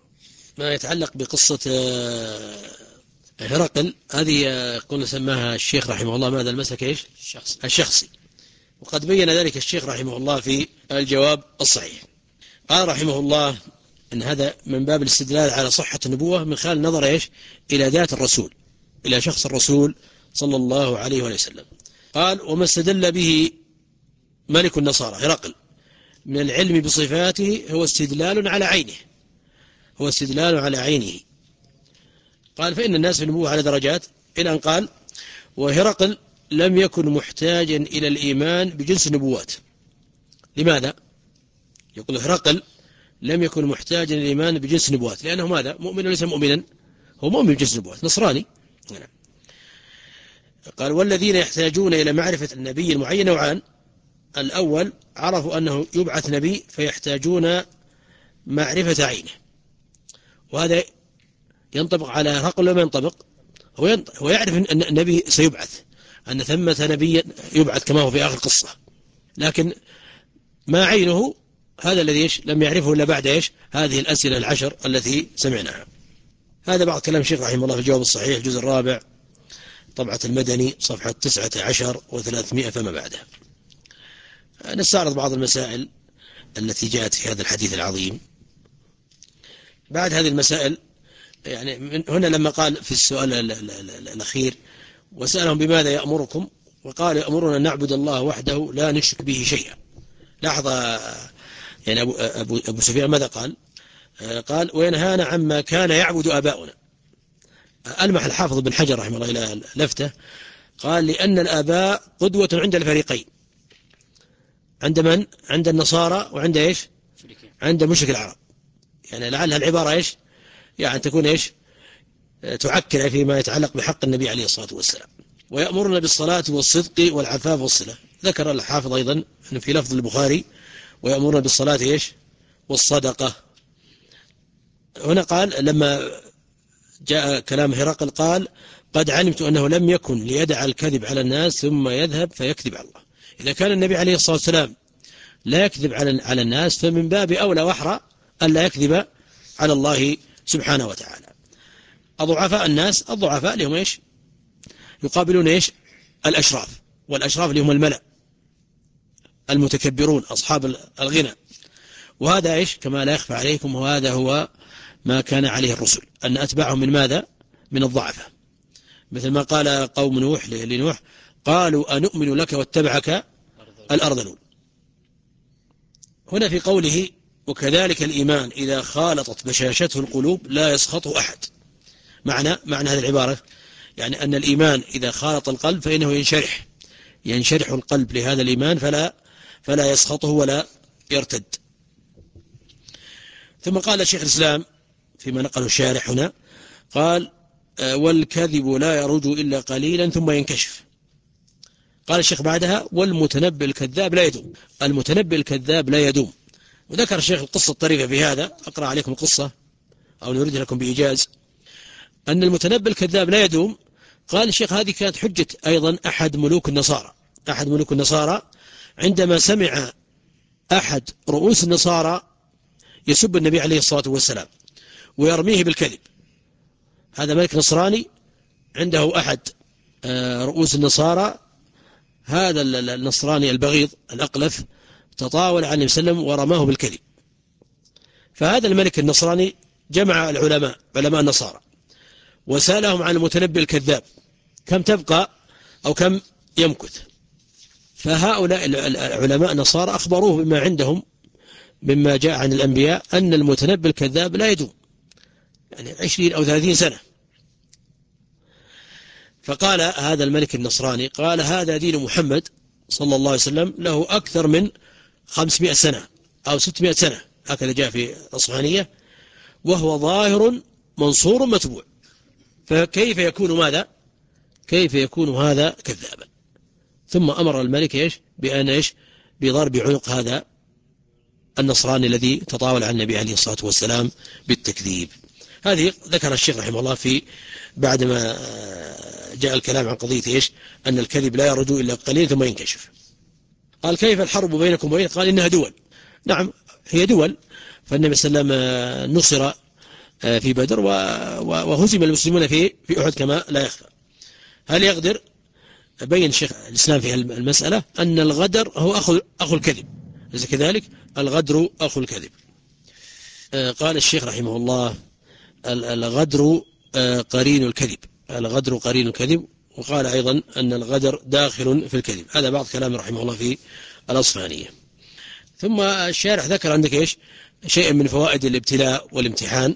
ما يتعلق بقصة هرقل هذه قلنا سماها الشيخ رحمه الله ماذا المسلك إيش؟ الشخصي. الشخصي. وقد بين ذلك الشيخ رحمه الله في الجواب الصحيح. قال رحمه الله أن هذا من باب الاستدلال على صحة النبوة من خلال النظر إيش؟ إلى ذات الرسول، إلى شخص الرسول صلى الله عليه وسلم. قال وما استدل به ملك النصارى هرقل من العلم بصفاته هو استدلال على عينه هو استدلال على عينه قال فإن الناس في النبوة على درجات، إلى أن قال وهرقل لم يكن محتاجا إلى الإيمان بجنس النبوات. لماذا؟ يقول هرقل لم يكن محتاجا إلى الإيمان بجنس النبوات لأنه ماذا؟ مؤمن وليس مؤمنا، هو مؤمن بجنس النبوات، نصراني. قال والذين يحتاجون إلى معرفة النبي المعين نوعان: الأول عرفوا أنه يبعث نبي فيحتاجون معرفة عينه، وهذا ينطبق على هرقل وما ينطبق، هو, هو يعرف أن النبي سيبعث، أن ثمة نبي يبعث كما هو في آخر القصة، لكن ما عينه هذا الذي إيش لم يعرفه إلا بعد إيش هذه الأسئلة العشر التي سمعناها. هذا بعض كلام الشيخ رحمه الله في الجواب الصحيح الجزء الرابع طبعة المدني صفحة تسعة عشر وثلاثمائة فما بعدها. نستعرض بعض المسائل التي جاءت في هذا الحديث العظيم. بعد هذه المسائل يعني من هنا لما قال في السؤال الأخير وسألهم بماذا يأمركم، وقال يأمرنا أن نعبد الله وحده لا نشرك به شيئا. لاحظ يعني أبو, أبو, أبو سفيان ماذا قال؟ قال وينهانا عما كان يعبد آباؤنا. ألمح الحافظ بن حجر رحمه الله إلى لفته، قال لأن الآباء قدوة عند الفريقين، عند من؟ عند النصارى وعند إيش؟ عند مشرك العرب. يعني لعلها العبارة إيش يعني تكون إيش تعكر فيما يتعلق بحق النبي عليه الصلاة والسلام. ويأمرنا بالصلاة والصدق والعفاف والصلة. ذكر الحافظ أيضا أن في لفظ البخاري ويأمرنا بالصلاة إيش والصدقة. هنا قال لما جاء كلام هرقل قال قد علمت أنه لم يكن ليدع الكذب على الناس ثم يذهب فيكذب على الله. إذا كان النبي عليه الصلاة والسلام لا يكذب على على الناس فمن باب أولى وأحرى أن لا يكذب على الله سبحانه وتعالى. الضعفاء الناس الضعفاء لهم إيش يقابلون إيش الأشراف، والأشراف اللي هم الملأ المتكبرون أصحاب الغنى، وهذا إيش كما لا يخفى عليكم، وهذا هو ما كان عليه الرسل أن أتبعهم من ماذا؟ من الضعفة، مثل ما قال قوم نوح لنوح قالوا أنؤمن لك واتبعك الأرذلون. هنا في قوله وكذلك الإيمان إذا خالطت بشاشته القلوب لا يسخطه أحد، معنى معنى هذه العبارة يعني أن الإيمان إذا خالط القلب فإنه ينشرح ينشرح القلب لهذا الإيمان فلا فلا يسخطه ولا يرتد. ثم قال شيخ الإسلام فيما نقله الشارح هنا قال والكذب لا يرج إلا قليلا ثم ينكشف. قال الشيخ بعدها والمتنبئ الكذاب لا يدوم. المتنبئ الكذاب لا يدوم. وذكر الشيخ القصة الطريفة في هذا، أقرأ عليكم القصة أو نريد لكم بإيجاز أن المتنبئ الكذاب لا يدوم. قال الشيخ هذه كانت حجة أيضا أحد ملوك النصارى أحد ملوك النصارى عندما سمع أحد رؤوس النصارى يسب النبي عليه الصلاة والسلام ويرميه بالكذب. هذا ملك نصراني عنده أحد رؤوس النصارى، هذا النصراني البغيض الأقلف تطاول عن النبي صلى الله عليه وسلم ورماه بالكذب. فهذا الملك النصراني جمع العلماء علماء النصارى وسألهم عن المتنبئ الكذاب كم تبقى أو كم يمكث. فهؤلاء العلماء النصارى أخبروه بما عندهم مما جاء عن الأنبياء أن المتنبئ الكذاب لا يدوم يعني عشرين أو ثلاثين سنة. فقال هذا الملك النصراني قال هذا دين محمد صلى الله عليه وسلم له أكثر من خمسمائة سنة أو ستمائة سنة، هكذا جاء في الصحانية، وهو ظاهر منصور متبوع، فكيف يكون ماذا؟ كيف يكون هذا كذابا؟ ثم أمر الملك إيش بأن إيش بضرب عنق هذا النصراني الذي تطاول عن النبي عليه الصلاة والسلام بالتكذيب. هذه ذكر الشيخ رحمه الله في بعدما جاء الكلام عن قضية إيش أن الكذب لا يرد إلا قليل ثم ينكشف. قال كيف الحرب بينكم وبين؟ قال إنها دول. نعم هي دول، فالنبي صلى الله عليه وسلم نصر في بدر وهزم المسلمون في في أحد كما لا يخفى. هل يقدر بين شيخ الإسلام في المسألة أن الغدر هو أخو أخو الكذب، إذا كذلك الغدر أخو الكذب. قال الشيخ رحمه الله الغدر قرين الكذب، الغدر قرين الكذب، وقال أيضا أن الغدر داخل في الكذب. هذا بعض كلام رحمه الله في الأصفهانية. ثم الشارح ذكر عندك إيش شيئا من فوائد الابتلاء والامتحان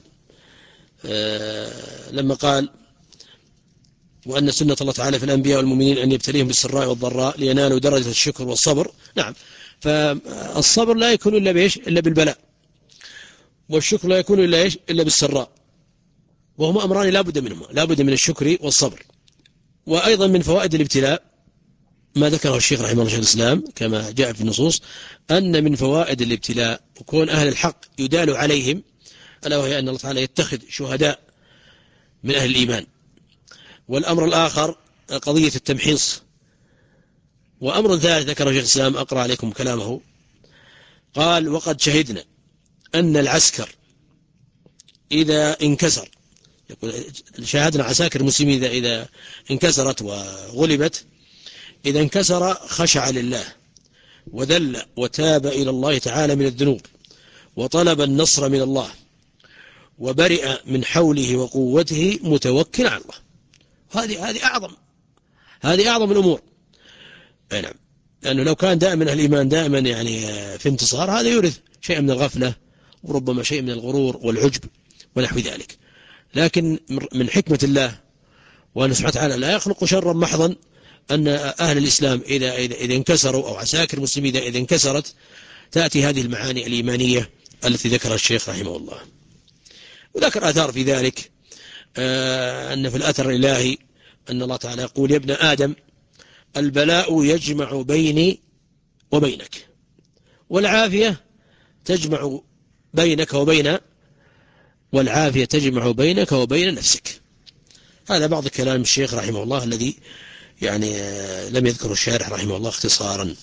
آه لما قال وأن سنة الله تعالى في الأنبياء والمؤمنين أن يبتليهم بالسراء والضراء لينالوا درجة الشكر والصبر. نعم، فالصبر لا يكون إلا بإيش إلا بالبلاء، والشكر لا يكون إلا إيش إلا بالسراء، وهما أمران لا بد منهما، لا بد من الشكر والصبر. وأيضا من فوائد الابتلاء ما ذكره الشيخ رحمه الله شيخ الإسلام كما جاء في النصوص أن من فوائد الابتلاء وكون أهل الحق يدال عليهم، ألا وهي أن الله تعالى يتخذ شهداء من أهل الإيمان. والأمر الآخر قضية التمحيص. وأمر ثالث ذكره شيخ الإسلام أقرأ عليكم كلامه، قال وقد شهدنا أن العسكر إذا انكسر، يقول شاهدنا عساكر المسلمين إذا, إذا انكسرت وغلبت، إذا انكسر خشع لله وذل وتاب إلى الله تعالى من الذنوب وطلب النصر من الله وبرئ من حوله وقوته متوكل على الله. هذه هذه أعظم هذه أعظم الأمور. نعم، لأنه لو كان دائما الإيمان دائما يعني في انتصار هذا يورث شيء من الغفلة وربما شيء من الغرور والعجب ونحو ذلك. لكن من حكمة الله وأن سبحانه وتعالى لا يخلق شرا محضا أن أهل الإسلام إذا إذا إذا انكسروا أو عساكر المسلمين إذا انكسرت تأتي هذه المعاني الإيمانية التي ذكرها الشيخ رحمه الله. وذكر آثار في ذلك آه أن في الأثر الإلهي أن الله تعالى يقول يا ابن آدم البلاء يجمع بيني وبينك والعافية تجمع بينك وبين والعافية تجمع بينك وبين نفسك. هذا بعض كلام الشيخ رحمه الله الذي يعني لم يذكره الشارح رحمه الله اختصارا.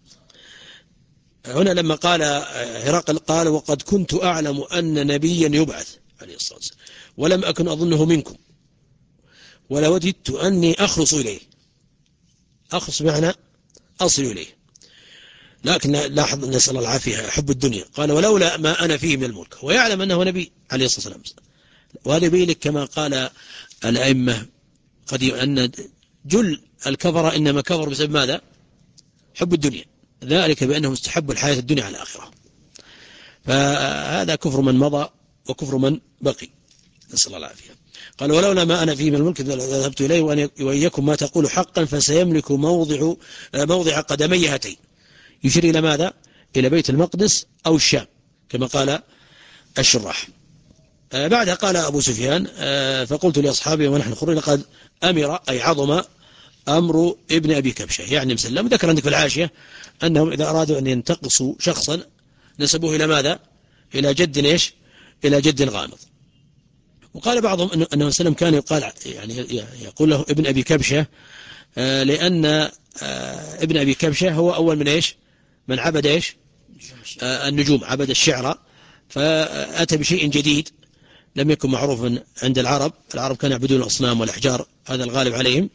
هنا لما قال هرقل قال وقد كنت أعلم أن نبيا يبعث عليه الصلاة والسلام ولم أكن أظنه منكم ولوددت أني أخلص إليه. أخلص معنى أصل إليه، لكن لاحظ نسأل الله العافية حب الدنيا. قال ولولا ما أنا فيه من الملك، ويعلم أنه نبي عليه الصلاة والسلام. وهذا يبين لك كما قال الأئمة قديما أن جل الكفر إنما كفر بسبب ماذا؟ حب الدنيا، ذلك بأنهم استحبوا الحياة الدنيا على الآخرة. فهذا كفر من مضى وكفر من بقي، نسأل الله العافية. قال ولولا ما أنا فيه من الملك ذهبت إليه وإياكم ما تقول حقا فسيملك موضع موضع قدمي هاتين. يشير إلى ماذا؟ إلى بيت المقدس أو الشام كما قال الشراح. بعدها قال أبو سفيان فقلت لأصحابي ونحن خرج لقد أمر أي عظم أمر ابن أبي كبشة يعني مسلم. ذكر عندك في العاشية أنهم إذا أرادوا أن ينتقصوا شخصا نسبوه إلى ماذا؟ إلى جد إيش؟ إلى جد غامض. وقال بعضهم أنه سلم كان يقال يعني يقول له ابن أبي كبشة لأن ابن أبي كبشة هو أول من إيش؟ من عبد إيش؟ النجوم، عبد الشعر، فأتى بشيء جديد لم يكن معروفا عند العرب. العرب كانوا يعبدون الأصنام والأحجار، هذا الغالب عليهم.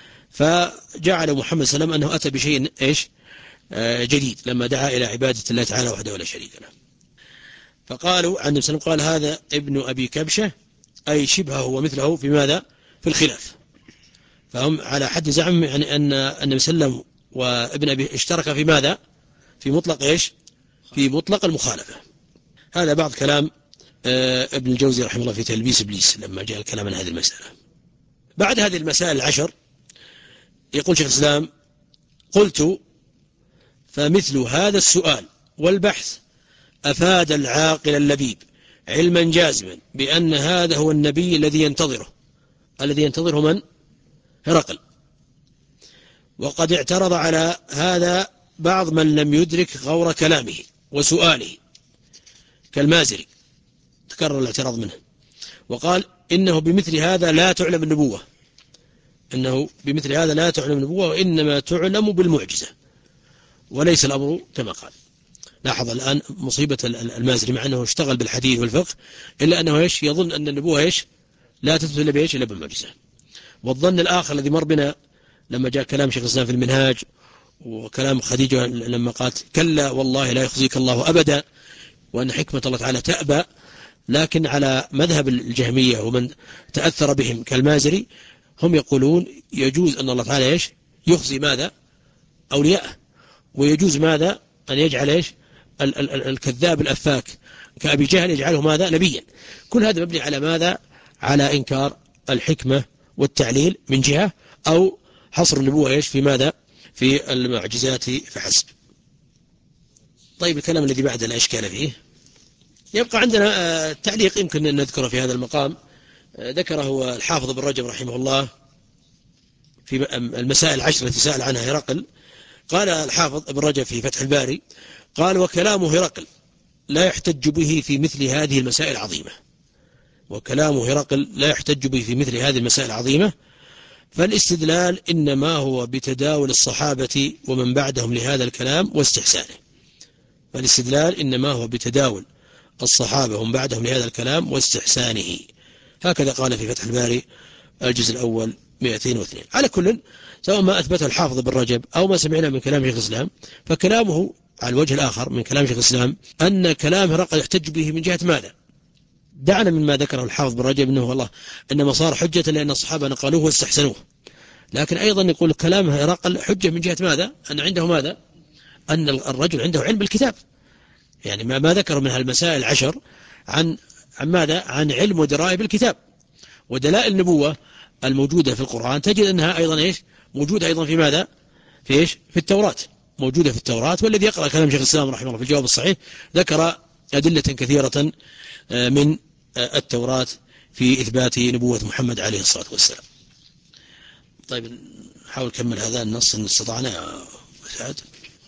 فجعل محمد صلى الله عليه وسلم أنه أتى بشيء إيش؟ جديد لما دعا إلى عبادة الله تعالى وحده ولا شريك له. فقالوا عن النبي صلى الله عليه وسلم قال هذا ابن أبي كبشة أي شبهه ومثله في ماذا؟ في الخلاف. فهم على حد زعم يعني أن النبي صلى الله عليه وسلم وابن أبي اشترك في ماذا؟ في مطلق إيش؟ في مطلق المخالفة. هذا بعض كلام ابن الجوزي رحمه الله في تلبيس إبليس لما جاء الكلام عن هذه المسألة. بعد هذه المسائل العشر يقول شيخ الإسلام قلت فمثل هذا السؤال والبحث أفاد العاقل اللبيب علما جازما بأن هذا هو النبي الذي ينتظره الذي ينتظره من؟ هرقل. وقد اعترض على هذا بعض من لم يدرك غور كلامه وسؤاله كالمازري، تكرر الاعتراض منه، وقال إنه بمثل هذا لا تعلم النبوة إنه بمثل هذا لا تعلم النبوة وإنما تعلم بالمعجزة وليس الأمر كما قال. لاحظ الآن مصيبة المازري مع أنه اشتغل بالحديث والفقه إلا أنه إيش؟ يظن أن النبوة إيش؟ لا تثبت إلا بإيش؟ إلا بالمعجزة. والظن الآخر الذي مر بنا لما جاء كلام شيخ الإسلام في المنهاج وكلام خديجة لما قالت كلا والله لا يخزيك الله أبدا وأن حكمة الله تعالى تأبى، لكن على مذهب الجهمية ومن تأثر بهم كالمازري هم يقولون يجوز أن الله تعالى إيش يخزي ماذا أولياءه، ويجوز ماذا أن يجعل إيش ال ال ال الكذاب الأفاك كأبي جهل يجعله ماذا نبيا. كل هذا مبني على ماذا؟ على إنكار الحكمة والتعليل من جهة، أو حصر النبوة إيش في ماذا؟ في المعجزات فحسب. طيب الكلام الذي بعد لا إشكال فيه. يبقى عندنا تعليق يمكن أن نذكره في هذا المقام، ذكره الحافظ ابن رجب رحمه الله في المسائل العشر التي سأل عنها هرقل. قال الحافظ ابن رجب في فتح الباري قال: وكلام هرقل لا يحتج به في مثل هذه المسائل العظيمة. وكلام هرقل لا يحتج به في مثل هذه المسائل العظيمة، فالاستدلال إنما هو بتداول الصحابة ومن بعدهم لهذا الكلام واستحسانه. فالاستدلال إنما هو بتداول الصحابة ومن بعدهم لهذا الكلام واستحسانه. هكذا قال في فتح الباري الجزء الأول مئتين واثنين. على كل، سواء ما أثبته الحافظ بن رجب أو ما سمعنا من كلام شيخ الإسلام، فكلامه على الوجه الآخر من كلام شيخ الإسلام أن كلام هرقل يحتج به من جهة ماذا؟ دعنا مما ذكره الحافظ بن رجب أنه والله إنما صار حجة لأن الصحابة نقلوه واستحسنوه، لكن أيضا يقول كلام هرقل حجة من جهة ماذا؟ أن عنده ماذا؟ أن الرجل عنده علم بالكتاب، يعني ما ما ذكر من هالمسائل العشر عن عن ماذا؟ عن علم ودراية بالكتاب. ودلائل النبوة الموجودة في القرآن تجد أنها أيضا إيش؟ موجودة أيضا في ماذا؟ في إيش؟ في التوراة، موجودة في التوراة. والذي يقرأ كلام شيخ الإسلام رحمه الله في الجواب الصحيح ذكر أدلة كثيرة من التوراة في إثبات نبوة محمد عليه الصلاة والسلام. طيب نحاول نكمل هذا النص إن استطعنا يا سعد.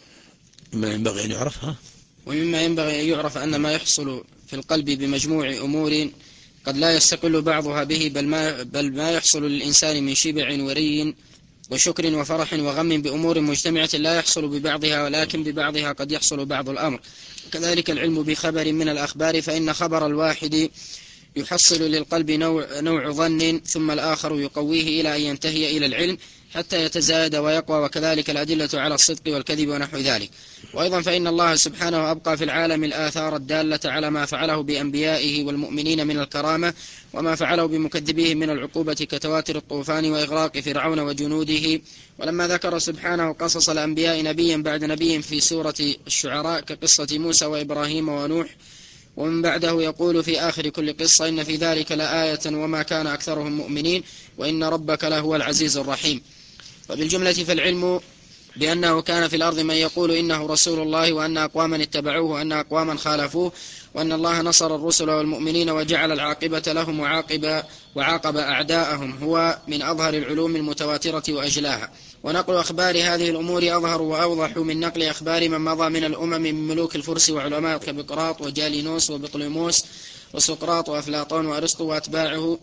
مما ينبغي أن يعرف ها؟ ومما ينبغي أن يعرف أن ما يحصل في القلب بمجموع أمور قد لا يستقل بعضها به، بل ما, بل ما يحصل للإنسان من شبع وري وشكر وفرح وغم بأمور مجتمعة لا يحصل ببعضها، ولكن ببعضها قد يحصل بعض الأمر. كذلك العلم بخبر من الأخبار، فإن خبر الواحد يحصل للقلب نوع, نوع ظن، ثم الآخر يقويه إلى أن ينتهي إلى العلم حتى يتزايد ويقوى، وكذلك الأدلة على الصدق والكذب ونحو ذلك. وأيضا فإن الله سبحانه أبقى في العالم الآثار الدالة على ما فعله بأنبيائه والمؤمنين من الكرامة، وما فعله بمكذبيه من العقوبة كتواتر الطوفان وإغراق فرعون وجنوده. ولما ذكر سبحانه قصص الأنبياء نبيا بعد نبي في سورة الشعراء كقصة موسى وإبراهيم ونوح، ومن بعده يقول في آخر كل قصة: إن في ذلك لآية وما كان أكثرهم مؤمنين وإن ربك لهو العزيز الرحيم. وبالجملة فالعلم بأنه كان في الأرض من يقول إنه رسول الله، وأن أقواما اتبعوه وأن أقواما خالفوه، وأن الله نصر الرسل والمؤمنين وجعل العاقبة لهم وعاقب, وعاقب أعداءهم، هو من أظهر العلوم المتواترة وأجلاها. ونقل أخبار هذه الأمور أظهر وأوضح من نقل أخبار من مضى من الأمم من ملوك الفرس وعلماء كبقراط وجالينوس وبطليموس وسقراط وأفلاطون وأرسطو وأتباعه.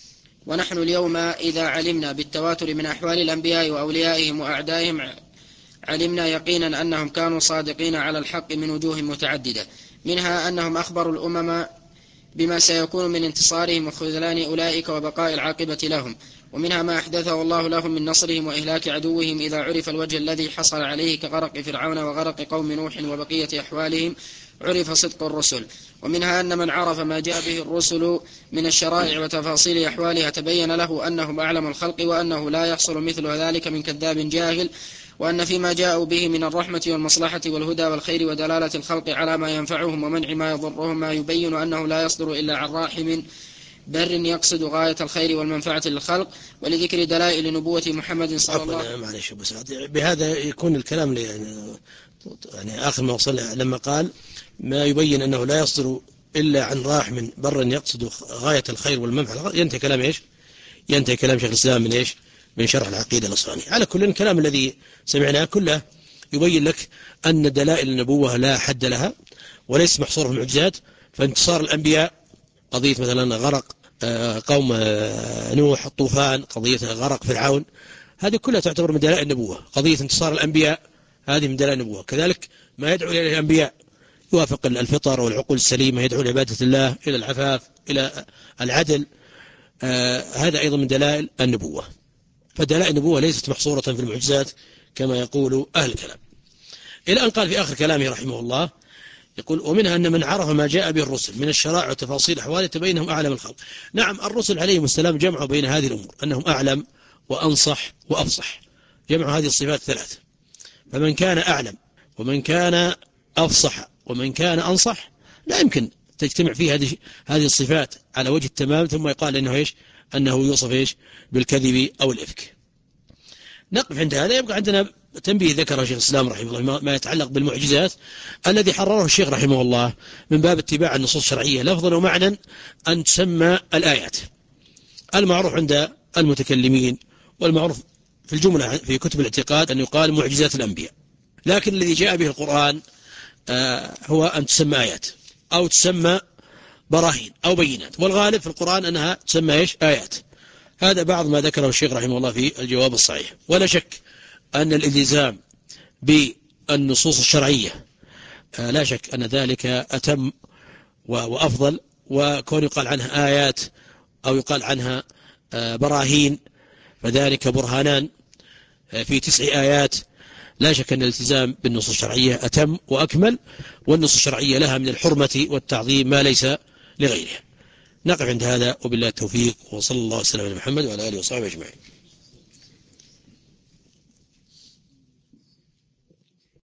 ونحن اليوم إذا علمنا بالتواتر من أحوال الأنبياء وأوليائهم وأعدائهم علمنا يقينا أنهم كانوا صادقين على الحق من وجوه متعددة، منها أنهم أخبروا الأمم بما سيكون من انتصارهم وخذلان أولئك وبقاء العاقبة لهم، ومنها ما أحدثه الله لهم من نصرهم وإهلاك عدوهم إذا عرف الوجه الذي حصل عليه كغرق فرعون وغرق قوم نوح وبقية أحوالهم عرف صدق الرسل. ومنها أن من عرف ما جاء به الرسل من الشرائع وتفاصيل أحوالها تبين له أنهم أعلم الخلق، وأنه لا يحصل مثل ذلك من كذاب جاهل، وأن فيما جاءوا به من الرحمة والمصلحة والهدى والخير ودلالة الخلق على ما ينفعهم ومنع ما يضرهم ما يبين أنه لا يصدر إلا عن راحم بر يقصد غاية الخير والمنفعة للخلق، ولذكر دلائل نبوة محمد صلى الله عليه وسلم. معلش بس بهذا يكون الكلام يعني, يعني آخر ما وصل لما قال ما يبين أنه لا يصدر إلا عن راحم بر يقصد غاية الخير والمنفعة، ينتهي كلام إيش؟ ينتهي كلام شيخ الإسلام من إيش؟ من شرح العقيدة النصرانية. على كل الكلام الذي سمعناه كله يبين لك أن دلائل النبوة لا حد لها وليس محصورة في المعجزات. فانتصار الأنبياء، قضية مثلا غرق قوم نوح، الطوفان، قضية غرق فرعون، هذه كلها تعتبر من دلائل النبوة. قضية انتصار الأنبياء هذه من دلائل النبوة. كذلك ما يدعو إليه الأنبياء يوافق الفطر والعقول السليمة، يدعو لعبادة الله، إلى العفاف، إلى العدل، آه هذا أيضا من دلائل النبوة. فدلائل النبوة ليست محصورة في المعجزات كما يقول أهل الكلام. إلى أن قال في آخر كلامه رحمه الله يقول ومنها أن من عرف ما جاء به الرسل من الشرائع وتفاصيل أحوال تبينهم أعلم الخلق. نعم الرسل عليهم السلام جمعوا بين هذه الأمور أنهم أعلم وأنصح وأفصح، جمعوا هذه الصفات الثلاث، فمن كان أعلم ومن كان أفصح ومن كان أنصح لا يمكن تجتمع فيه هذه هذه الصفات على وجه التمام ثم يقال إنه إيش أنه يوصف إيش بالكذب أو الإفك. نقف عند هذا. يبقى عندنا تنبيه ذكر شيخ الإسلام رحمه الله ما يتعلق بالمعجزات الذي حرره الشيخ رحمه الله من باب اتباع النصوص الشرعية لفظا ومعنى أن تسمى الآيات. المعروف عند المتكلمين والمعروف في الجملة في كتب الاعتقاد أن يقال معجزات الأنبياء، لكن الذي جاء به القرآن آه هو أن تسمى آيات أو تسمى براهين أو بينات، والغالب في القرآن أنها تسمى إيش آيات. هذا بعض ما ذكره الشيخ رحمه الله في الجواب الصحيح. ولا شك أن الالتزام بالنصوص الشرعية آه لا شك أن ذلك أتم وأفضل، وكون يقال عنها آيات أو يقال عنها آه براهين فذلك برهانان في تسع آيات. لا شك أن الالتزام بالنصوص الشرعية أتم وأكمل، والنصوص الشرعية لها من الحرمة والتعظيم ما ليس لغيرها. نقف عند هذا وبالله التوفيق، وصلى الله وسلم على محمد وعلى آله وصحبه أجمعين.